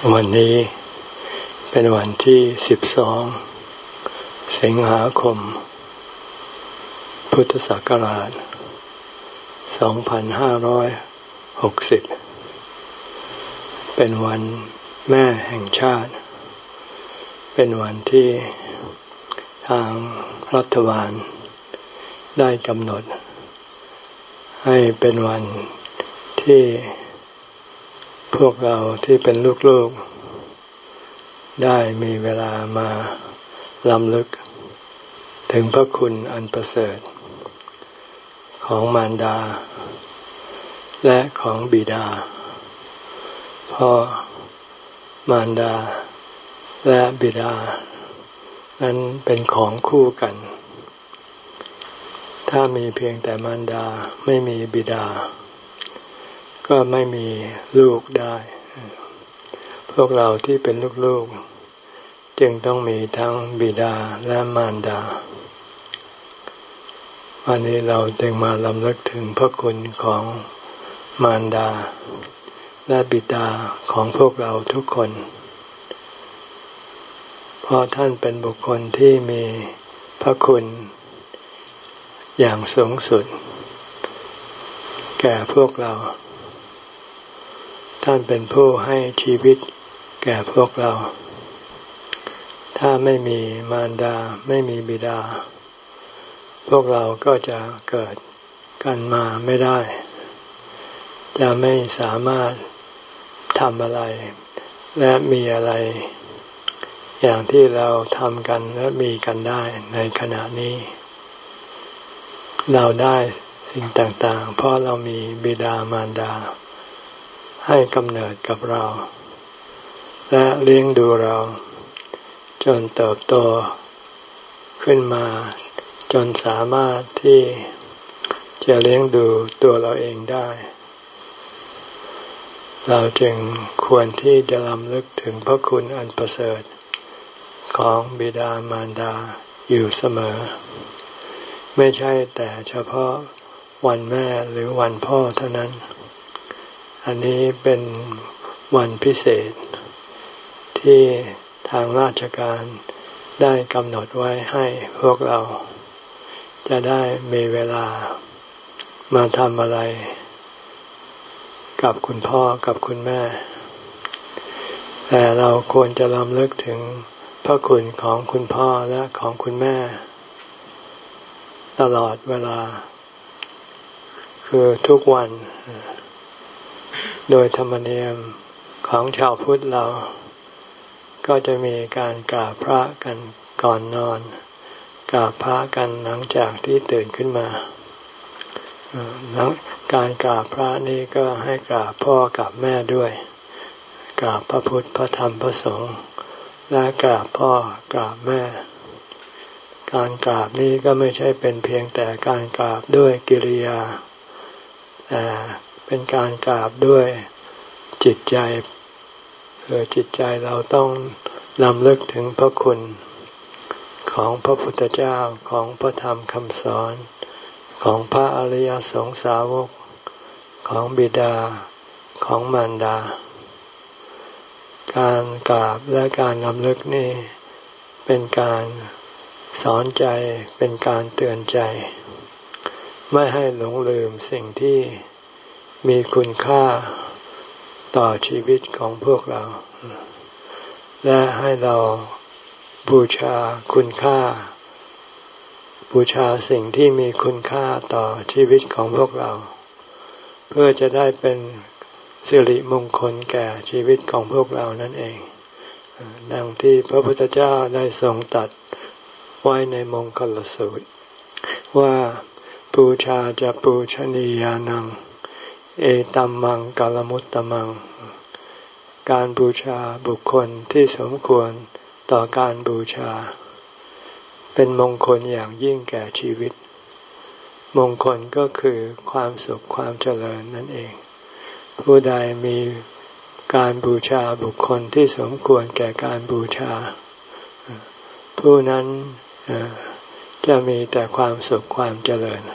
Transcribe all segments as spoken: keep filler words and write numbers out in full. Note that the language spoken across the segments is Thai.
วันนี้เป็นวันที่สิบสองสิงหาคมพุทธศักราชสองพันห้าร้อยหกสิบเป็นวันแม่แห่งชาติเป็นวันที่ทางรัฐบาลได้กำหนดให้เป็นวันที่พวกเราที่เป็นลูกๆได้มีเวลามารำลึกถึงพระคุณอันประเสริฐของมารดาและของบิดาเพราะมารดาและบิดานั้นเป็นของคู่กันถ้ามีเพียงแต่มารดาไม่มีบิดาก็ไม่มีลูกได้พวกเราที่เป็นลูกๆจึงต้องมีทั้งบิดาและมารดาวันนี้เราจึงมาลำลึกถึงพระคุณของมารดาและบิดาของพวกเราทุกคนเพราะท่านเป็นบุคคลที่มีพระคุณอย่างสูงสุดแก่พวกเราท่านเป็นผู้ให้ชีวิตแก่พวกเราถ้าไม่มีมารดาไม่มีบิดาพวกเราก็จะเกิดกันมาไม่ได้จะไม่สามารถทำอะไรและมีอะไรอย่างที่เราทำกันและมีกันได้ในขณะนี้เราได้สิ่งต่างๆเพราะเรามีบิดามารดาให้กำเนิดกับเราและเลี้ยงดูเราจนเติบโตขึ้นมาจนสามารถที่จะเลี้ยงดูตัวเราเองได้เราจึงควรที่จะรำลึกถึงพระคุณอันประเสริฐของบิดามารดาอยู่เสมอไม่ใช่แต่เฉพาะวันแม่หรือวันพ่อเท่านั้นอันนี้เป็นวันพิเศษที่ทางราชการได้กำหนดไว้ให้พวกเราจะได้มีเวลามาทำอะไรกับคุณพ่อกับคุณแม่แต่เราควรจะรำลึกถึงพระคุณของคุณพ่อและของคุณแม่ตลอดเวลาคือทุกวันโดยธรรมเนียมของชาวพุทธเราก็จะมีการกราบพระกันก่อนนอนกราบพระกันหลังจากที่ตื่นขึ้นมาการกราบพระนี่ก็ให้กราบพ่อกับแม่ด้วยกราบพระพุทธพระธรรมพระสงฆ์และกราบพ่อกราบแม่การกราบนี้ก็ไม่ใช่เป็นเพียงแต่การกราบด้วยกิริยาแต่เป็นการกราบด้วยจิตใจคือจิตใจเราต้องรำลึกถึงพระคุณของพระพุทธเจ้าของพระธรรมคำสอนของพระอริยสงสาวกของบิดาของมารดาการกราบและการรำลึกนี่เป็นการสอนใจเป็นการเตือนใจไม่ให้หลงลืมสิ่งที่มีคุณค่าต่อชีวิตของพวกเราและให้เราบูชาคุณค่าบูชาสิ่งที่มีคุณค่าต่อชีวิตของพวกเราเพื่อจะได้เป็นสิริมงคลแก่ชีวิตของพวกเรานั่นเองดังที่พระพุทธเจ้าได้ทรงตรัสไว้ในมงคลสูตรว่าบูชาจะปูชนียานังเอตัมมังกัลมุตตมังการบูชาบุคคลที่สมควรต่อการบูชาเป็นมงคลอย่างยิ่งแก่ชีวิตมงคลก็คือความสุขความเจริญนั่นเองผู้ใดมีการบูชาบุคคลที่สมควรแก่การบูชาผู้นั้นจะมีแต่ความสุขความเจริญ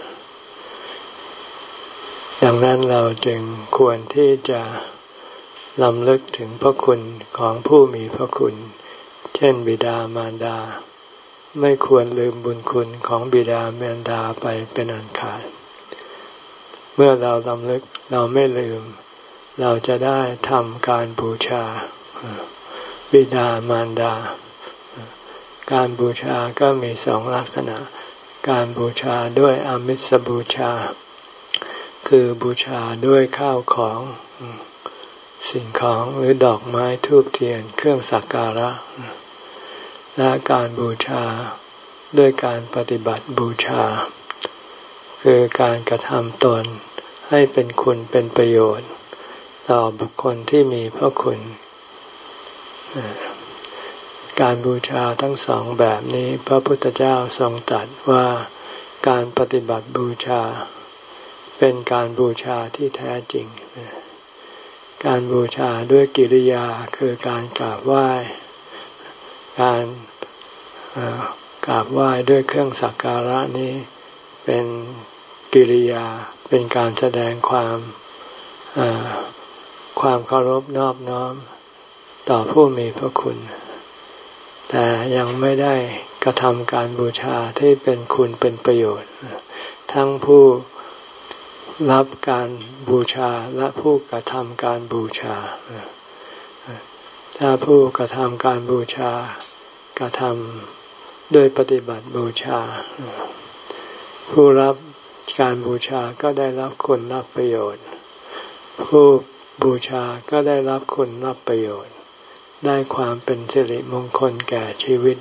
ดังนั้นเราจึงควรที่จะรำลึกถึงพระคุณของผู้มีพระคุณเช่นบิดามารดาไม่ควรลืมบุญคุณของบิดามารดาไปเป็นอันขาดเมื่อเรารำลึกเราไม่ลืมเราจะได้ทำการบูชาบิดามารดาการบูชาก็มีสองลักษณะการบูชาด้วยอามิสบูชาคือบูชาด้วยข้าวของสิ่งของหรือดอกไม้ธูปเทียนเครื่องสักการะและการบูชาด้วยการปฏิบัติบูชาคือการกระทำตนให้เป็นคุณเป็นประโยชน์ต่อบุคคลที่มีพระคุณการบูชาทั้งสองแบบนี้พระพุทธเจ้าทรงตรัสว่าการปฏิบัติบูชาเป็นการบูชาที่แท้จริงการบูชาด้วยกิริยาคือการกราบไหว้การกราบไหว้ด้วยเครื่องสักการะนี้เป็นกิริยาเป็นการแสดงความความเคารพนอบน้อมต่อผู้มีพระคุณแต่ยังไม่ได้กระทำการบูชาที่เป็นคุณเป็นประโยชน์ทั้งผู้รับการบูชาและผู้กระทำการบูชาถ้าผู้กระทำการบูชากระทำด้วยปฏิบัติบูชาผู้รับการบูชาก็ได้รับคุณรับประโยชน์ผู้บูชาก็ได้รับคุณรับประโยชน์ได้ความเป็นสิริมงคลแก่ชีวิต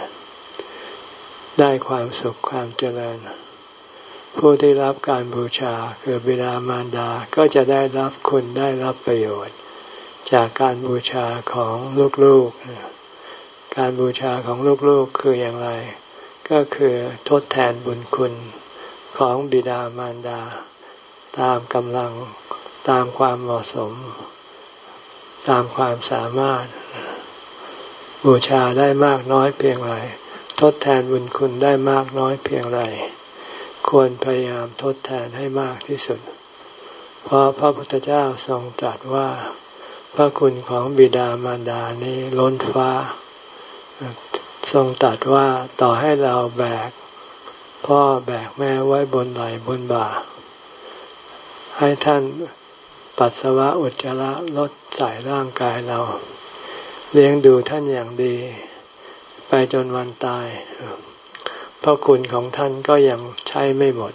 ได้ความสุขความเจริญผู้ที่รับการบูชาคือบิดามารดาก็จะได้รับคุณได้รับประโยชน์จากการบูชาของลูกๆการบูชาของลูกๆคืออย่างไรก็คือทดแทนบุญคุณของบิดามารดาตามกำลังตามความเหมาะสมตามความสามารถบูชาได้มากน้อยเพียงไรทดแทนบุญคุณได้มากน้อยเพียงไรควรพยายามทดแทนให้มากที่สุดเพราะพระพุทธเจ้าทรงตรัสว่าพระคุณของบิดามารดานี้ล้นฟ้าทรงตรัสว่าต่อให้เราแบกพ่อแบกแม่ไว้บนไหล่บนบ่าให้ท่านปัสสาวะอุจจาระลดใส่ร่างกายเราเลี้ยงดูท่านอย่างดีไปจนวันตายพระคุณของท่านก็ยังใช้ไม่หมด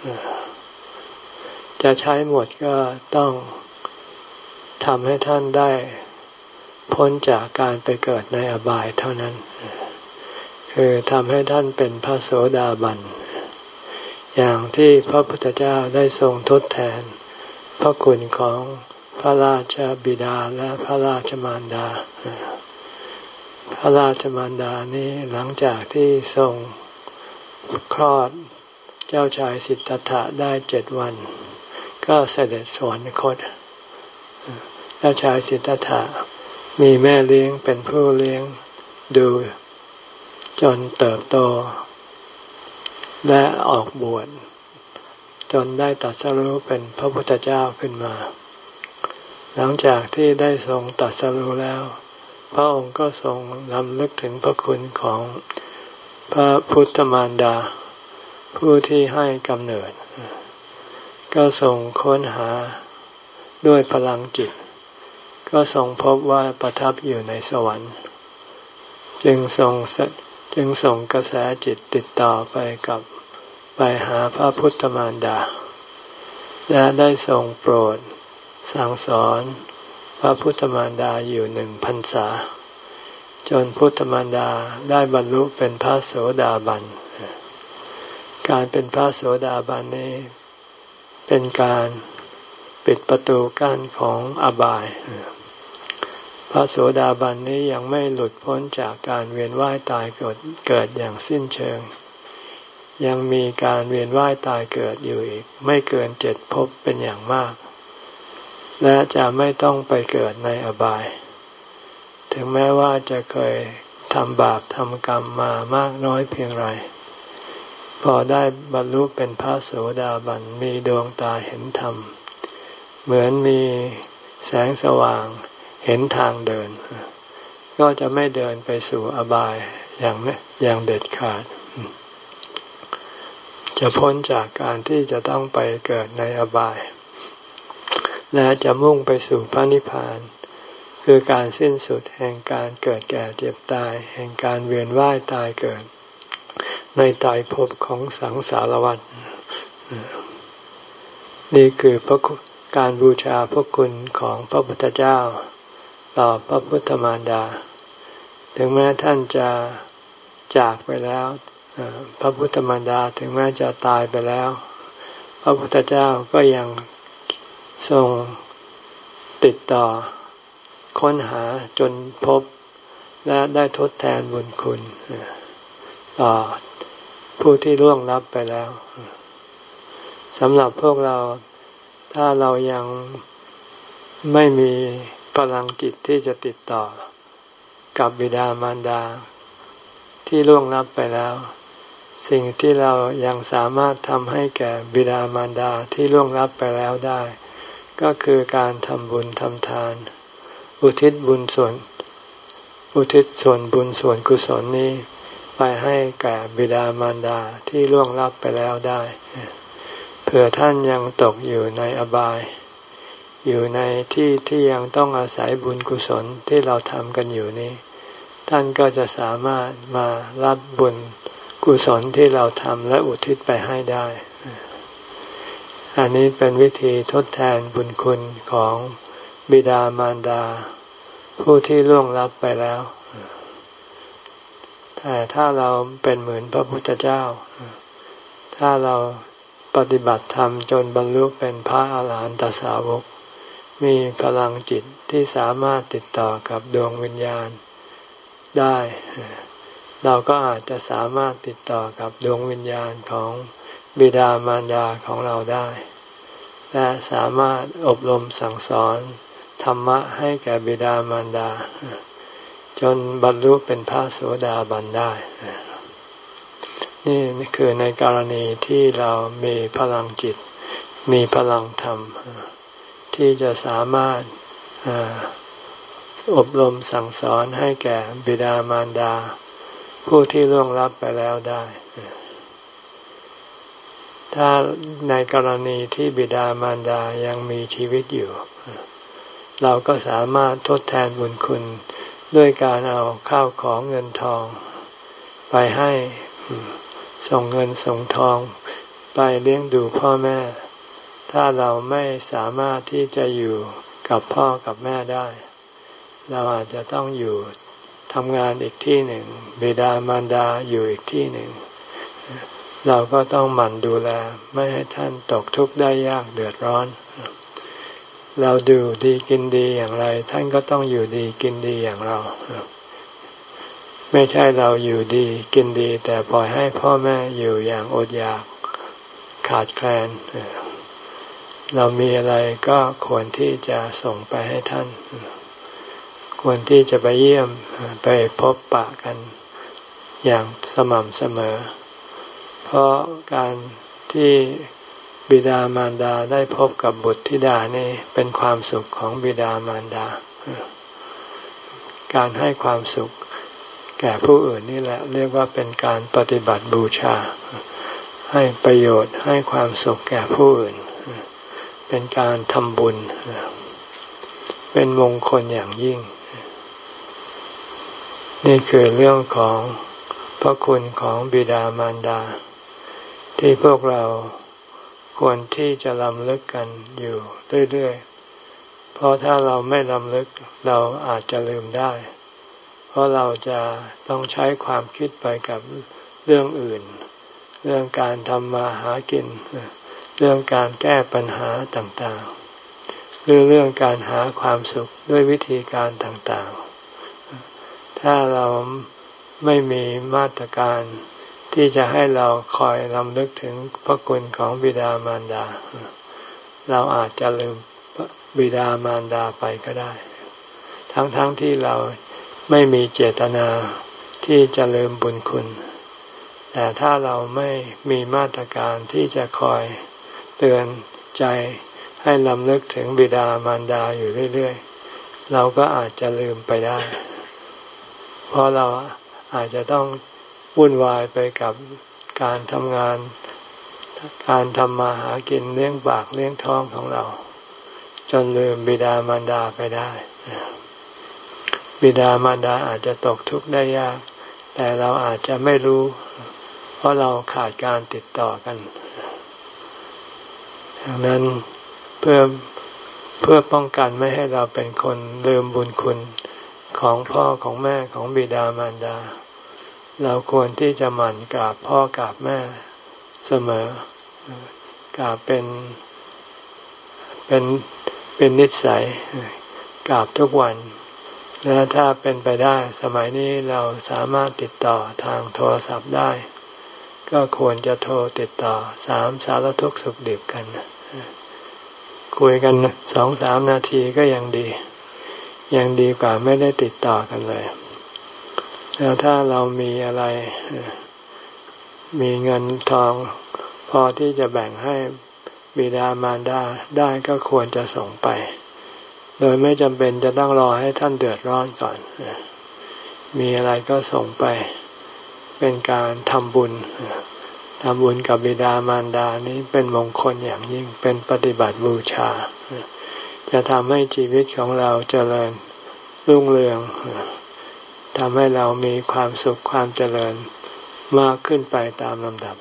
จะใช้หมดก็ต้องทำให้ท่านได้พ้นจากการไปเกิดในอบายเท่านั้นคือทำให้ท่านเป็นพระโสดาบันอย่างที่พระพุทธเจ้าได้ทรงทดแทนพระคุณของพระราชบิดาและพระราชมารดาพระราชมารดานี้หลังจากที่ทรงคลอดเจ้าชายสิทธัตถะได้เจ็ดวันก็เสด็จสวรรคตเจ้าชายสิทธัตถะมีแม่เลี้ยงเป็นผู้เลี้ยงดูจนเติบโตและออกบวชจนได้ตรัสรู้เป็นพระพุทธเจ้าขึ้นมาหลังจากที่ได้ทรงตรัสรู้แล้วพระองค์ก็ทรงรำลึกถึงพระคุณของพระพุทธมารดาผู้ที่ให้กำเนิดก็ทรงค้นหาด้วยพลังจิตก็ทรงพบว่าประทับอยู่ในสวรรค์จึงทรงจึงส่งกระแสจิตติดต่อไปกับไปหาพระพุทธมารดาและได้ทรงโปรดสั่งสอนพระพุทธมารดาอยู่หนึ่งพรรษาจนพุทธมารดาได้บรรลุเป็นพระโสดาบันการเป็นพระโสดาบันนี้เป็นการปิดประตูกั้นของอบายพระโสดาบันนี้ยังไม่หลุดพ้นจากการเวียนว่ายตายเกิดเกิดอย่างสิ้นเชิงยังมีการเวียนว่ายตายเกิดอยู่อีกไม่เกินเจ็ดภพเป็นอย่างมากและจะไม่ต้องไปเกิดในอบายถึงแม้ว่าจะเคยทำบาปทำกรรมมามากน้อยเพียงไรพอได้บรรลุเป็นพระโสดาบันมีดวงตาเห็นธรรมเหมือนมีแสงสว่างเห็นทางเดินก็จะไม่เดินไปสู่อบายอย่างอย่างเด็ดขาดจะพ้นจากการที่จะต้องไปเกิดในอบายและจะมุ่งไปสู่พระนิพพานคือการสิ้นสุดแห่งการเกิดแก่เจ็บตายแห่งการเวียนว่ายตายเกิดในไตรภพของสังสารวัฏนี่คือพระการบูชาพระคุณของพระพุทธเจ้าต่อพระพุทธมารดาถึงแม้ท่านจะจากไปแล้วพระพุทธมารดาถึงแม้จะตายไปแล้วพระพุทธเจ้าก็ยังทรงติดต่อค้นหาจนพบและได้ทดแทนบุญคุณต่อผู้ที่ล่วงลับไปแล้วสำหรับพวกเราถ้าเรายังไม่มีพลังจิตที่จะติดต่อกับบิดามารดาที่ล่วงลับไปแล้วสิ่งที่เรายังสามารถทำให้แก่บิดามารดาที่ล่วงลับไปแล้วได้ก็คือการทำบุญทำทานอุทิศบุญส่วนอุทิศส่วนบุญส่วนกุศลนี้ไปให้แก่บิดามารดาที่ล่วงลับไปแล้วได้เผื่อท่านยังตกอยู่ในอบายอยู่ในที่ที่ยังต้องอาศัยบุญกุศลที่เราทำกันอยู่นี้ท่านก็จะสามารถมารับบุญกุศลที่เราทำและอุทิศไปให้ได้อันนี้เป็นวิธีทดแทนบุญคุณของบิดามารดาผู้ที่ล่วงลับไปแล้วแต่ถ้าเราเป็นเหมือนพระพุทธเจ้าถ้าเราปฏิบัติธรรมจนบรรลุเป็นพระอาหารหันตสาวกมีพลังจิตที่สามารถติดต่อกับดวงวิญญาณได้เราก็อาจจะสามารถติดต่อกับดวงวิญญาณของบิดามารดาของเราได้และสามารถอบรมสั่งสอนธรรมะให้แก่บิดามารดาจนบรรลุเป็นพระโสดาบันได้นี่คือในกรณีที่เรามีพลังจิตมีพลังธรรมที่จะสามารถอบรมสั่งสอนให้แก่บิดามารดาผู้ที่ล่วงลับไปแล้วได้ถ้าในกรณีที่บิดามารดายังมีชีวิตอยู่เราก็สามารถทดแทนบุญคุณด้วยการเอาข้าวของเงินทองไปให้ส่งเงินส่งทองไปเลี้ยงดูพ่อแม่ถ้าเราไม่สามารถที่จะอยู่กับพ่อกับแม่ได้เราอาจจะต้องอยู่ทำงานอีกที่หนึ่งบิดามารดาอยู่อีกที่หนึ่งเราก็ต้องหมั่นดูแลไม่ให้ท่านตกทุกข์ได้ยากเดือดร้อนเราดูดีกินดีอย่างไรท่านก็ต้องอยู่ดีกินดีอย่างเราไม่ใช่เราอยู่ดีกินดีแต่ปล่อยให้พ่อแม่อยู่อย่างอดอยากขาดแคลนเรามีอะไรก็ควรที่จะส่งไปให้ท่านควรที่จะไปเยี่ยมไปพบปะกันอย่างสม่ำเสมอเพราะการที่บิดามารดาได้พบกับบุตรธิดานี่เป็นความสุขของบิดามารดาการให้ความสุขแก่ผู้อื่นนี่แหละเรียกว่าเป็นการปฏิบัติบูชาให้ประโยชน์ให้ความสุขแก่ผู้อื่นเป็นการทำบุญเป็นมงคลอย่างยิ่งนี่คือเรื่องของพระคุณของบิดามารดาที่พวกเราควรที่จะรำลึกกันอยู่เรื่อยๆเพราะถ้าเราไม่รำลึกเราอาจจะลืมได้เพราะเราจะต้องใช้ความคิดไปกับเรื่องอื่นเรื่องการทำมาหากินเรื่องการแก้ปัญหาต่างๆหรือเรื่องการหาความสุขด้วยวิธีการต่างๆถ้าเราไม่มีมาตรการที่จะให้เราคอยรำลึกถึงพระคุณของบิดามารดาเราอาจจะลืมบิดามารดาไปก็ได้ทั้งๆ ท, ที่เราไม่มีเจตนาที่จะลืมบุญคุณแต่ถ้าเราไม่มีมาตรการที่จะคอยเตือนใจให้ลำลึกถึงบิดามารดาอยู่เรื่อยๆเราก็อาจจะลืมไปได้เพราะเราอาจจะต้องวุ่นวายไปกับการทำงานการทำมาหากินเลี้ยงปากเลี้ยงท้องของเราจนลืมบิดามารดาไปได้บิดามารดาอาจจะตกทุกข์ได้ยากแต่เราอาจจะไม่รู้เพราะเราขาดการติดต่อกันดังนั้นเพื่อเพื่อป้องกันไม่ให้เราเป็นคนลืมบุญคุณของพ่อของแม่ของบิดามารดาเราควรที่จะหมั่นกราบพ่อกราบแม่เสมอกราบเป็นเป็นเป็นนิสัยกราบทุกวันและถ้าเป็นไปได้สมัยนี้เราสามารถติดต่อทางโทรศัพท์ได้ก็ควรจะโทรติดต่อสามสารทุกข์สุขดิบกันคุยกันสองสามนาทีก็ยังดียังดีกว่าไม่ได้ติดต่อกันเลยแล้วถ้าเรามีอะไรมีเงินทองพอที่จะแบ่งให้บิดามารดาได้ก็ควรจะส่งไปโดยไม่จำเป็นจะต้องรอให้ท่านเดือดร้อนก่อนมีอะไรก็ส่งไปเป็นการทำบุญทำบุญกับบิดามารดานี้เป็นมงคลอย่างยิ่งเป็นปฏิบัติบูชาจะทำให้ชีวิตของเราเจริญรุ่งเรืองทำให้เรามีความสุขความเจริญมากขึ้นไปตามลำดับ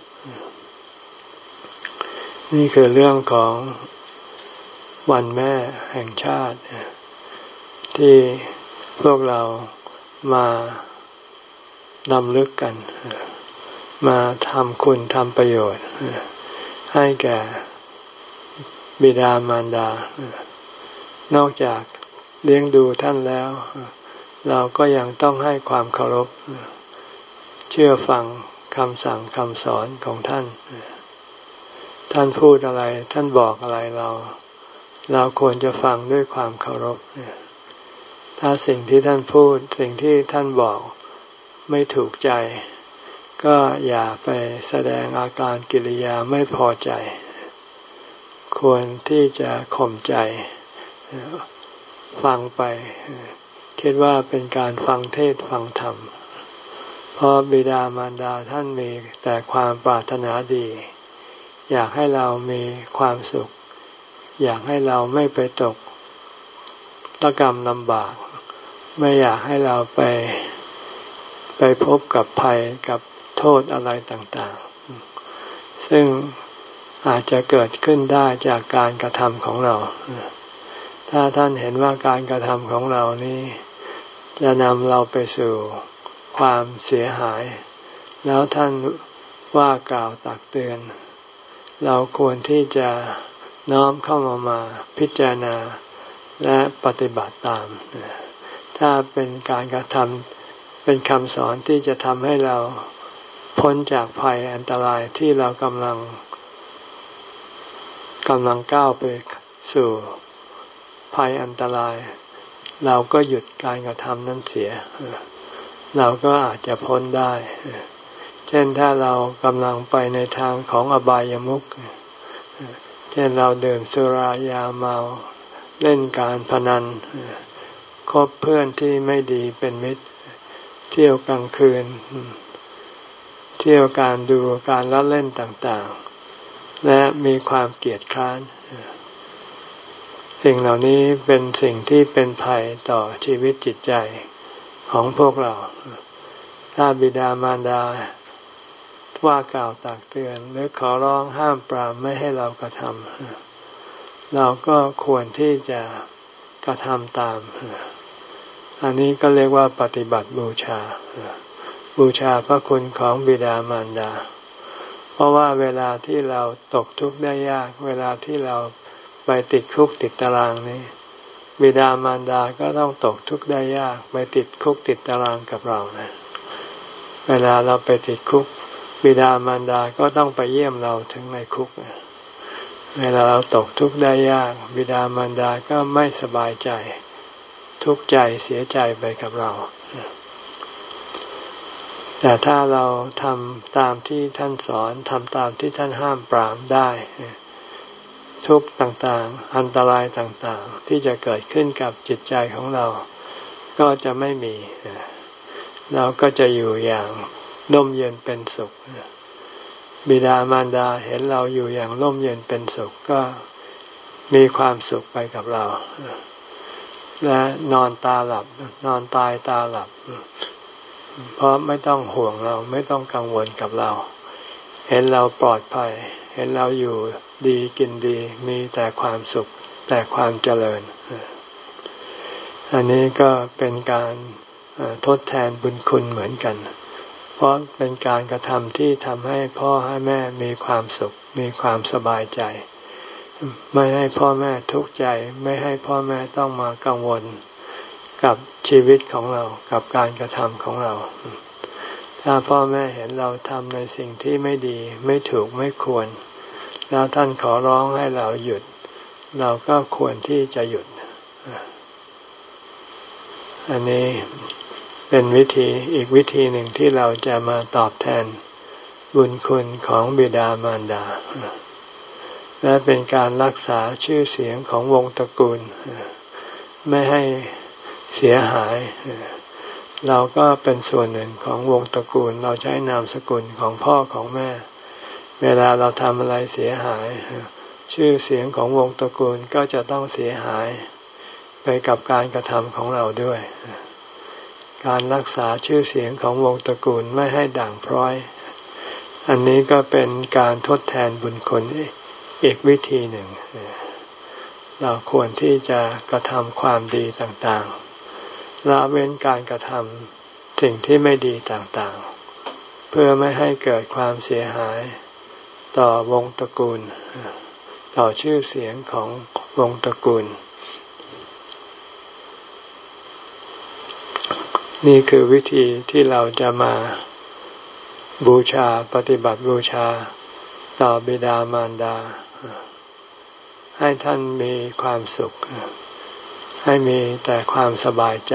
นี่คือเรื่องของวันแม่แห่งชาติที่พวกเรามาดำลึกกันมาทำคุณทำประโยชน์ให้แก่บิดามารดานอกจากเลี้ยงดูท่านแล้วเราก็ยังต้องให้ความเคารพเชื่อฟังคำสั่งคำสอนของท่านท่านพูดอะไรท่านบอกอะไรเราเราควรจะฟังด้วยความเคารพถ้าสิ่งที่ท่านพูดสิ่งที่ท่านบอกไม่ถูกใจก็อย่าไปแสดงอาการกิริยาไม่พอใจควรที่จะข่มใจฟังไปคิดว่าเป็นการฟังเทศน์ฟังธรรมเพราะบิดามารดาท่านมีแต่ความปรารถนาดีอยากให้เรามีความสุขอยากให้เราไม่ไปตกระกรรมลำบากไม่อยากให้เราไปไปพบกับภัยกับโทษอะไรต่างๆซึ่งอาจจะเกิดขึ้นได้จากการกระทำของเราถ้าท่านเห็นว่าการกระทำของเรานี้จะนำเราไปสู่ความเสียหายแล้วท่านว่ากล่าวตักเตือนเราควรที่จะน้อมเข้ามามาพิจารณาและปฏิบัติตามถ้าเป็นการกระทำเป็นคำสอนที่จะทำให้เราพ้นจากภัยอันตรายที่เรากำลังกำลังก้าวไปสู่ภัยอันตรายเราก็หยุดการกระทำนั้นเสียเราก็อาจจะพ้นได้เช่นถ้าเรากำลังไปในทางของอบายมุขเช่นเราดื่มสุรายาเมาเล่นการพนันคบเพื่อนที่ไม่ดีเป็นมิตรเที่ยวกลางคืนเที่ยวการดูการละเล่นต่างๆและมีความเกลียดคร้านสิ่งเหล่านี้เป็นสิ่งที่เป็นภัยต่อชีวิตจิตใจของพวกเราถ้าบิดามารดาว่ากล่าวตักเตือนหรือขอร้องห้ามปรามไม่ให้เรากระทำเราก็ควรที่จะกระทำตามอันนี้ก็เรียกว่าปฏิบัติบูชาบูชาพระคุณของบิดามารดาเพราะว่าเวลาที่เราตกทุกข์ได้ยากเวลาที่เราไปติดคุกติดตารางนี้บิดามารดาก็ต้องตกทุกข์ได้ยากไปติดคุกติดตารางกับเรานะเวลาเราไปติดคุกบิดามารดาก็ต้องไปเยี่ยมเราถึงในคุกเวลาเราตกทุกข์ได้ยากบิดามารดาก็ไม่สบายใจทุกข์ใจเสียใจไปกับเราแต่ถ้าเราทำตามที่ท่านสอนทำตามที่ท่านห้ามปรามได้ทุกข์ต่างๆอันตรายต่างๆที่จะเกิดขึ้นกับจิตใจของเราก็จะไม่มีเราก็จะอยู่อย่างร่มเย็นเป็นสุขบิดามารดาเห็นเราอยู่อย่างร่มเย็นเป็นสุขก็มีความสุขไปกับเราและนอนตาหลับนอนตายตาหลับเพราะไม่ต้องห่วงเราไม่ต้องกังวลกับเราเห็นเราปลอดภัยเห็นเราอยู่ดีกินดีมีแต่ความสุขแต่ความเจริญอันนี้ก็เป็นการทดแทนบุญคุณเหมือนกันเพราะเป็นการกระทำที่ทำให้พ่อให้แม่มีความสุขมีความสบายใจไม่ให้พ่อแม่ทุกข์ใจไม่ให้พ่อแม่ต้องมากังวลกับชีวิตของเรากับการกระทำของเราถ้าพ่อแม่เห็นเราทำในสิ่งที่ไม่ดีไม่ถูกไม่ควรแล้วท่านขอร้องให้เราหยุดเราก็ควรที่จะหยุดอันนี้เป็นวิธีอีกวิธีหนึ่งที่เราจะมาตอบแทนบุญคุณของบิดามารดาและเป็นการรักษาชื่อเสียงของวงตระกูลไม่ให้เสียหายเราก็เป็นส่วนหนึ่งของวงตระกูลเราใช้นามสกุลของพ่อของแม่เวลาเราทำอะไรเสียหายชื่อเสียงของวงตระกูลก็จะต้องเสียหายไปกับการกระทำของเราด้วยการรักษาชื่อเสียงของวงตระกูลไม่ให้ด่างพร้อยอันนี้ก็เป็นการทดแทนบุญคุณอีกวิธีหนึ่งเราควรที่จะกระทำความดีต่างๆละเว้นการกระทำสิ่งที่ไม่ดีต่างๆเพื่อไม่ให้เกิดความเสียหายต่อวงตระกูลต่อชื่อเสียงของวงตระกูลนี่คือวิธีที่เราจะมาบูชาปฏิบัติบูชาต่อบิดามารดาให้ท่านมีความสุขให้มีแต่ความสบายใจ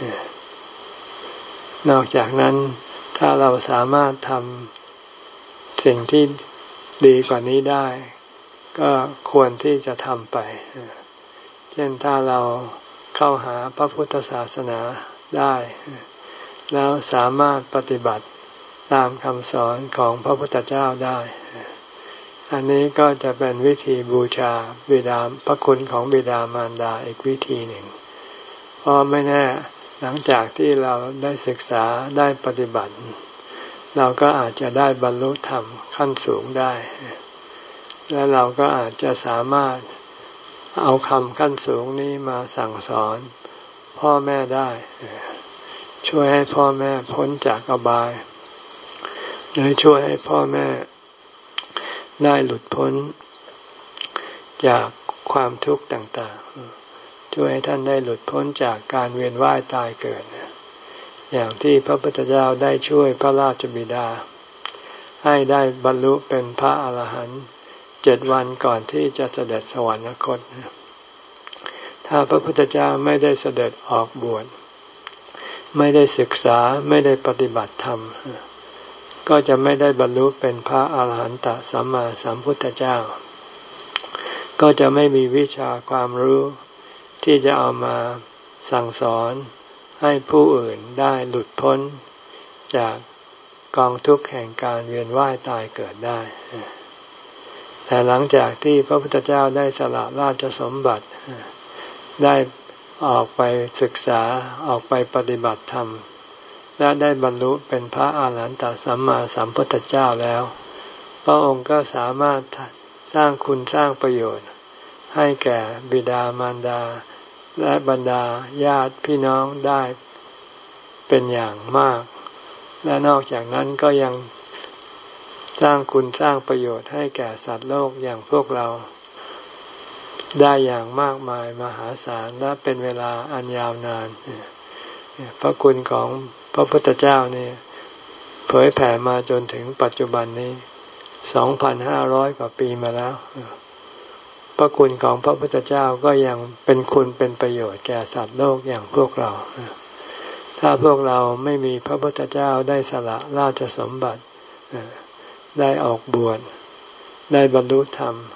นอกจากนั้นถ้าเราสามารถทำสิ่งที่ดีกว่านี้ได้ก็ควรที่จะทำไปเช่นถ้าเราเข้าหาพระพุทธศาสนาได้แล้วสามารถปฏิบัติตามคำสอนของพระพุทธเจ้าได้อันนี้ก็จะเป็นวิธีบูชาบิดาพระคุณของบิดามารดาอีกวิธีหนึ่งเพราะไม่แน่หลังจากที่เราได้ศึกษาได้ปฏิบัติเราก็อาจจะได้บรรลุธรรมขั้นสูงได้และเราก็อาจจะสามารถเอาคำขั้นสูงนี้มาสั่งสอนพ่อแม่ได้ช่วยให้พ่อแม่พ้นจากอบายหรือช่วยให้พ่อแม่ได้หลุดพ้นจากความทุกข์ต่างๆช่วยให้ท่านได้หลุดพ้นจากการเวียนว่ายตายเกิดอย่างที่พระพุทธเจ้าได้ช่วยพระราชบิดาให้ได้บรรลุเป็นพระอรหันต์เจ็ดวันก่อนที่จะเสด็จสวรรคตถ้าพระพุทธเจ้าไม่ได้เสด็จออกบวชไม่ได้ศึกษาไม่ได้ปฏิบัติธรรมก็จะไม่ได้บรรลุเป็นพระอาหารหันตสัมมาสัมพุทธเจ้าก็จะไม่มีวิชาความรู้ที่จะเอามาสั่งสอนให้ผู้อื่นได้หลุดพ้นจากกองทุกข์แห่งการเวียนว่ายตายเกิดได้แต่หลังจากที่พระพุทธเจ้าได้สละราชสมบัติได้ออกไปศึกษาออกไปปฏิบัติธรรมและได้บรรลุเป็นพระอาหารหันตสัมมาสัมพุทธเจ้าแล้วพระองค์ก็สามารถสร้างคุณสร้างประโยชน์ให้แก่บิดามารดาและบรรดาญาติพี่น้องได้เป็นอย่างมากและนอกจากนั้นก็ยังสร้างคุณสร้างประโยชน์ให้แก่สัตว์โลกอย่างพวกเราได้อย่างมากมายมหาศาลและเป็นเวลาอันยาวนานพระคุณของพระพุทธเจ้านี่เผยแผ่มาจนถึงปัจจุบันนี้ สองพันห้าร้อย กว่าปีมาแล้วพระคุณของพระพุทธเจ้าก็ยังเป็นคุณเป็นประโยชน์แก่สัตว์โลกอย่างพวกเราถ้าพวกเราไม่มีพระพุทธเจ้าได้สละราชสมบัติได้ออกบวชได้บรรลุธรรม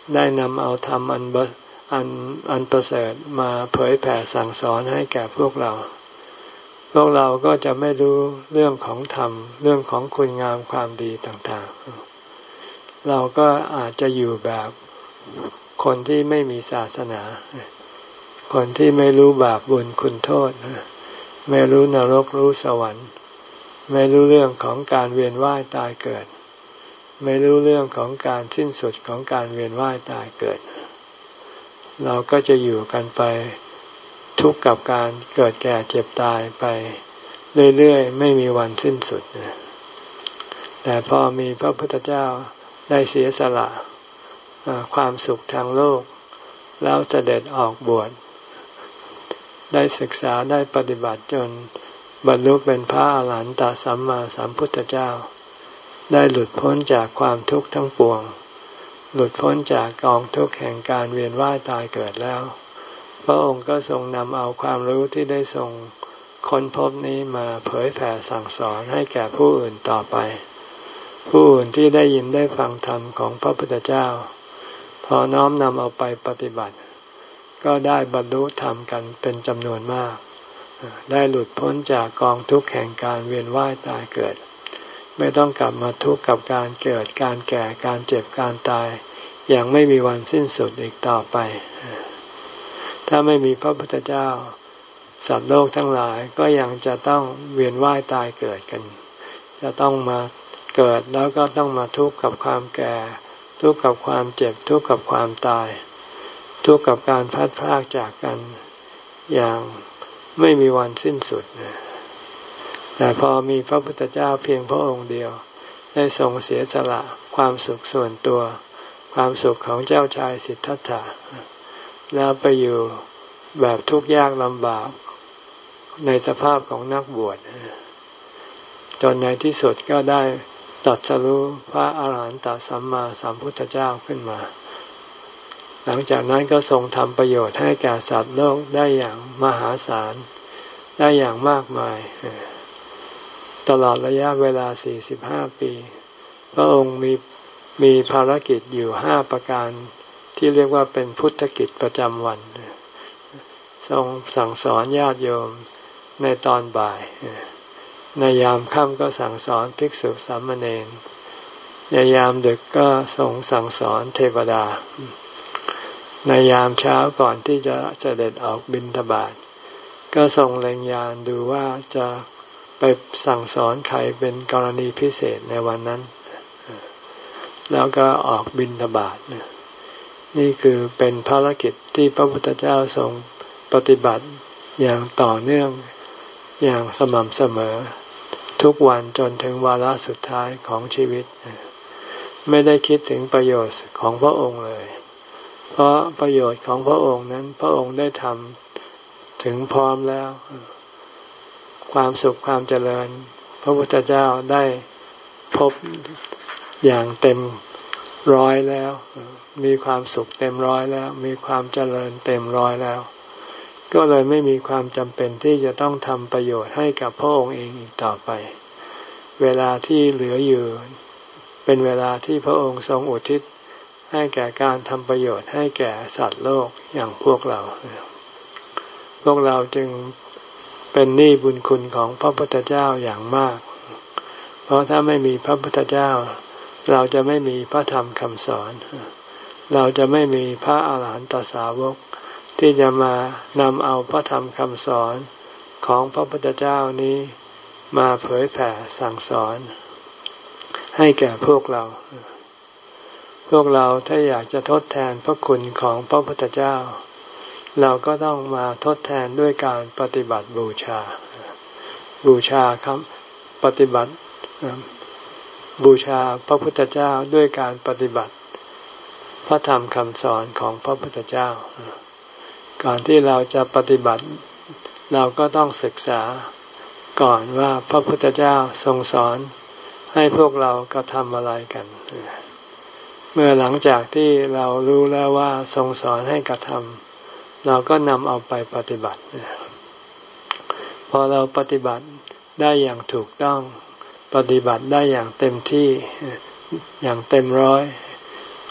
ได้นำเอาธรรมอันบอันอันประเสริฐมาเผยแผ่สั่งสอนให้แก่พวกเราพวกเราก็จะไม่รู้เรื่องของธรรมเรื่องของคุณงามความดีต่างๆเราก็อาจจะอยู่แบบคนที่ไม่มีศาสนาคนที่ไม่รู้บาปบุญคุณโทษไม่รู้นรกรู้สวรรค์ไม่รู้เรื่องของการเวียนว่ายตายเกิดไม่รู้เรื่องของการสิ้นสุดของการเวียนว่ายตายเกิดเราก็จะอยู่กันไปทุกข์กับการเกิดแก่เจ็บตายไปเรื่อยๆไม่มีวันสิ้นสุดแต่พอมีพระพุทธเจ้าได้เสียสละความสุขทางโลกแล้วเสด็จออกบวชได้ศึกษาได้ปฏิบัติจนบรรลุเป็นพระอรหันตสัมมาสัมพุทธเจ้าได้หลุดพ้นจากความทุกข์ทั้งปวงหลุดพ้นจากกองทุกข์แห่งการเวียนว่ายตายเกิดแล้วพระองค์ก็ทรงนำเอาความรู้ที่ได้ทรงค้นพบนี้มาเผยแผ่สั่งสอนให้แก่ผู้อื่นต่อไปผู้อื่นที่ได้ยินได้ฟังธรรมของพระพุทธเจ้าพอน้อมนำเอาไปปฏิบัติก็ได้บรรลุธรรมกันเป็นจำนวนมากได้หลุดพ้นจากกองทุกข์แห่งการเวียนว่ายตายเกิดไม่ต้องกลับมาทุกข์กับการเกิดการแก่การเจ็บการตายอย่างไม่มีวันสิ้นสุดอีกต่อไปถ้าไม่มีพระพุทธเจ้าสัตว์โลกทั้งหลายก็ยังจะต้องเวียนว่ายตายเกิดกันจะต้องมาเกิดแล้วก็ต้องมาทุกข์กับความแก่ทุกข์กับความเจ็บทุกข์กับความตายทุกข์กับการพลัดพรากจากกันอย่างไม่มีวันสิ้นสุดแต่พอมีพระพุทธเจ้าเพียงพระองค์เดียวได้ทรงเสียสละความสุขส่วนตัวความสุขของเจ้าชายสิทธัตถะแล้วไปอยู่แบบทุกข์ยากลำบากในสภาพของนักบวชจนในที่สุดก็ได้ตรัสรู้พระอาหารหันตสัมมาสัมพุทธเจ้าขึ้นมาหลังจากนั้นก็ทรงทำประโยชน์ให้แก่สัตว์โลกได้อย่างมหาศาลได้อย่างมากมายตลอดระยะเวลาสี่สิบห้าปีพระองค์มีมีภารกิจอยู่ห้าประการที่เรียกว่าเป็นพุทธกิจประจำวันทรงสั่งสอนญาติโยมในตอนบ่ายในยามค่ำก็สั่งสอนภิกษุสามเณรในยามดึกก็ทรงสั่งสอนเทวดาในยามเช้าก่อนที่จะเสด็จออกบิณฑบาตก็ทรงเล็งยานดูว่าจะไปสั่งสอนใครเป็นกรณีพิเศษในวันนั้นแล้วก็ออกบิณฑบาตนี่คือเป็นภารกิจที่พระพุทธเจ้าทรงปฏิบัติอย่างต่อเนื่องอย่างสม่ำเสมอทุกวันจนถึงวาระสุดท้ายของชีวิตไม่ได้คิดถึงประโยชน์ของพระองค์เลยเพราะประโยชน์ของพระองค์นั้นพระองค์ได้ทำถึงพร้อมแล้วความสุขความเจริญพระพุทธเจ้าได้พบอย่างเต็มร้อยแล้วมีความสุขเต็มร้อยแล้วมีความเจริญเต็มร้อยแล้วก็เลยไม่มีความจำเป็นที่จะต้องทำประโยชน์ให้กับพระองค์เองอีกต่อไปเวลาที่เหลืออยู่เป็นเวลาที่พระองค์ทรงอุทิศให้แก่การทำประโยชน์ให้แก่สัตว์โลกอย่างพวกเราพวกเราจึงเป็นหนี้บุญคุณของพระพุทธเจ้าอย่างมากเพราะถ้าไม่มีพระพุทธเจ้าเราจะไม่มีพระธรรมคำสอนเราจะไม่มีพระอาหารหันตสาวกที่จะมานำเอาพระธรรมคำสอนของพระพุทธเจ้านี้มาเผยแผ่สั่งสอนให้แก่พวกเราพวกเราถ้าอยากจะทดแทนพระคุณของพระพุทธเจ้าเราก็ต้องมาทดแทนด้วยการปฏิบัติบูชาบูชาครับปฏิบัติบูชาพระพุทธเจ้าด้วยการปฏิบัติพระธรรมคำสอนของพระพุทธเจ้าก่อนที่เราจะปฏิบัติเราก็ต้องศึกษาก่อนว่าพระพุทธเจ้าทรงสอนให้พวกเรากระทำอะไรกันเมื่อหลังจากที่เรารู้แล้วว่าทรงสอนให้กระทำเราก็นำเอาไปปฏิบัติพอเราปฏิบัติได้อย่างถูกต้องปฏิบัติได้อย่างเต็มที่อย่างเต็มร้อย